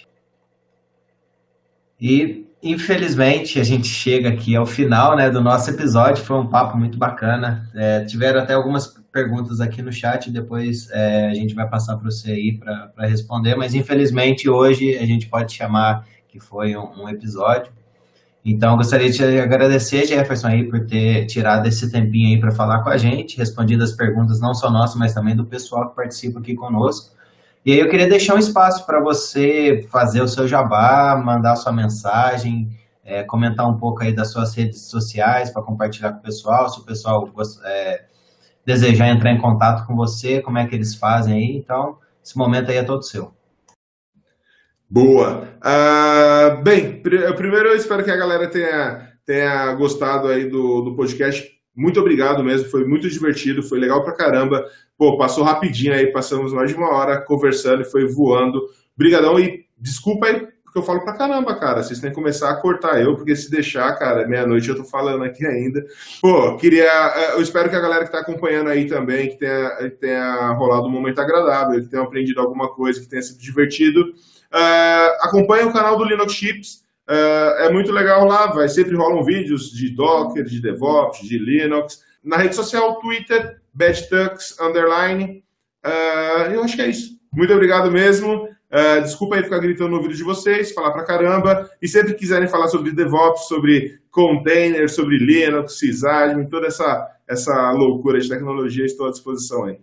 E infelizmente, a gente chega aqui ao final, né, do nosso episódio. Foi um papo muito bacana. É, tiveram até algumas perguntas aqui no chat, depois é, a gente vai passar para você aí para responder, mas infelizmente hoje a gente pode chamar que foi um, um episódio. Então, eu gostaria de agradecer, Jefferson, aí, por ter tirado esse tempinho aí para falar com a gente, respondido as perguntas não só nossas, mas também do pessoal que participa aqui conosco. E aí eu queria deixar um espaço para você fazer o seu jabá, mandar a sua mensagem, é, comentar um pouco aí das suas redes sociais para compartilhar com o pessoal, se o pessoal é, desejar entrar em contato com você, como é que eles fazem aí. Então, esse momento aí é todo seu. Boa. Uh, bem, pr- primeiro eu espero que a galera tenha, tenha gostado aí do, do podcast. Muito obrigado mesmo, foi muito divertido, foi legal pra caramba. Pô, passou rapidinho aí, passamos mais de uma hora conversando e foi voando. Brigadão e desculpa aí, porque eu falo pra caramba, cara. Vocês têm que começar a cortar eu, porque se deixar, cara, meia-noite eu tô falando aqui ainda. Pô, queria... Eu espero que a galera que tá acompanhando aí também, que tenha, tenha rolado um momento agradável, que tenha aprendido alguma coisa, que tenha sido divertido. Uh, acompanha o canal do Linux Chips. Uh, é muito legal lá, vai, sempre rolam vídeos de Docker, de DevOps, de Linux. Na rede social, Twitter, BadTux, underline. Uh, eu acho que é isso. Muito obrigado mesmo. Uh, desculpa aí ficar gritando no vídeo de vocês, falar pra caramba. E sempre quiserem falar sobre DevOps, sobre container, sobre Linux, sysadmin, toda essa, essa loucura de tecnologia, estou à disposição aí.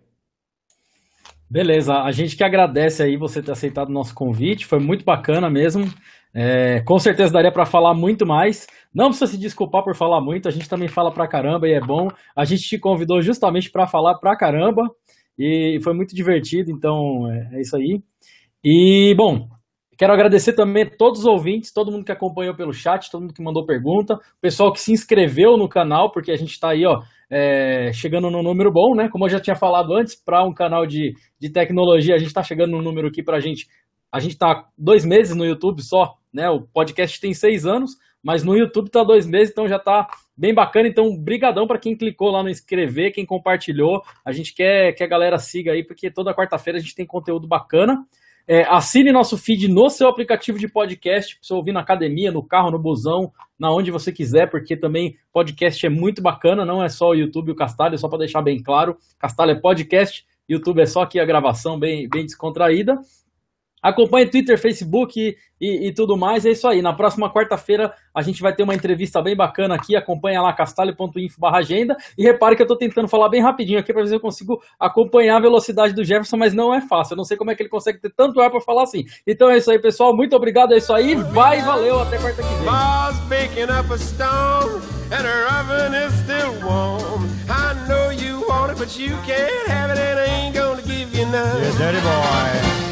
Beleza, a gente que agradece aí você ter aceitado o nosso convite, foi muito bacana mesmo. É, com certeza daria para falar muito mais. Não precisa se desculpar por falar muito, a gente também fala pra caramba e é bom. A gente te convidou justamente para falar pra caramba e foi muito divertido, então é, é isso aí. E, bom, quero agradecer também a todos os ouvintes, todo mundo que acompanhou pelo chat, todo mundo que mandou pergunta, o pessoal que se inscreveu no canal, porque a gente está aí, ó, é, chegando num número bom, né? Como eu já tinha falado antes, para um canal de, de tecnologia, a gente está chegando num número aqui para a gente. A gente está dois meses no YouTube só, né? O podcast tem seis anos, mas no YouTube está dois meses, então já está bem bacana. Então, brigadão para quem clicou lá no inscrever, quem compartilhou. A gente quer que a galera siga aí, porque toda quarta-feira a gente tem conteúdo bacana. É, assine nosso feed no seu aplicativo de podcast, para você ouvir na academia, no carro, no busão, na onde você quiser, porque também podcast é muito bacana, não é só o YouTube e o Castalho, só para deixar bem claro, Castalho é podcast, YouTube é só aqui a gravação bem, bem descontraída. Acompanhe Twitter, Facebook e, e, e tudo mais, é isso aí. Na próxima quarta-feira a gente vai ter uma entrevista bem bacana aqui, acompanha lá castalho ponto info barra agenda e repare que eu estou tentando falar bem rapidinho aqui para ver se eu consigo acompanhar a velocidade do Jefferson, mas não é fácil, eu não sei como é que ele consegue ter tanto ar para falar assim. Então é isso aí, pessoal, muito obrigado, é isso aí, vai, valeu, até quarta que vem. Pa's baking up a stone and her oven is still warm. I know you want it, but you can't have it and I ain't gonna give you none. You dirty boy.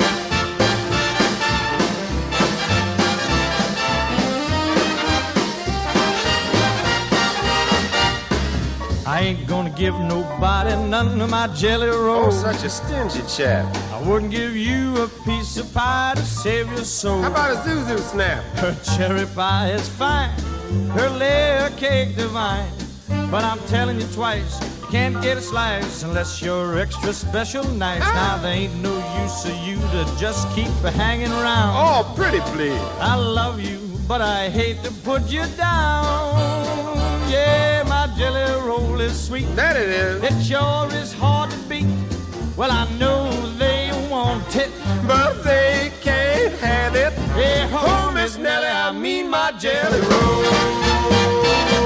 I ain't gonna give nobody none of my jelly Oh, rolls. such a stingy chap. I wouldn't give you a piece of pie to save your soul. How about a Zuzu snap? Her cherry pie is fine, her layer cake divine. But I'm telling you twice, you can't get a slice unless you're extra special nice. Now there ain't no use of you to just keep hanging around. Oh, pretty please. I love you, but I hate to put you down. Yeah, my jelly roll is sweet. That it is. It sure is hard to beat. Well, I know they want it, But they can't have it. hey, Oh, Miss Nellie, I mean my jelly roll.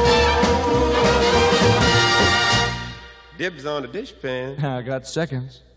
Dibs on the dishpan. I got seconds.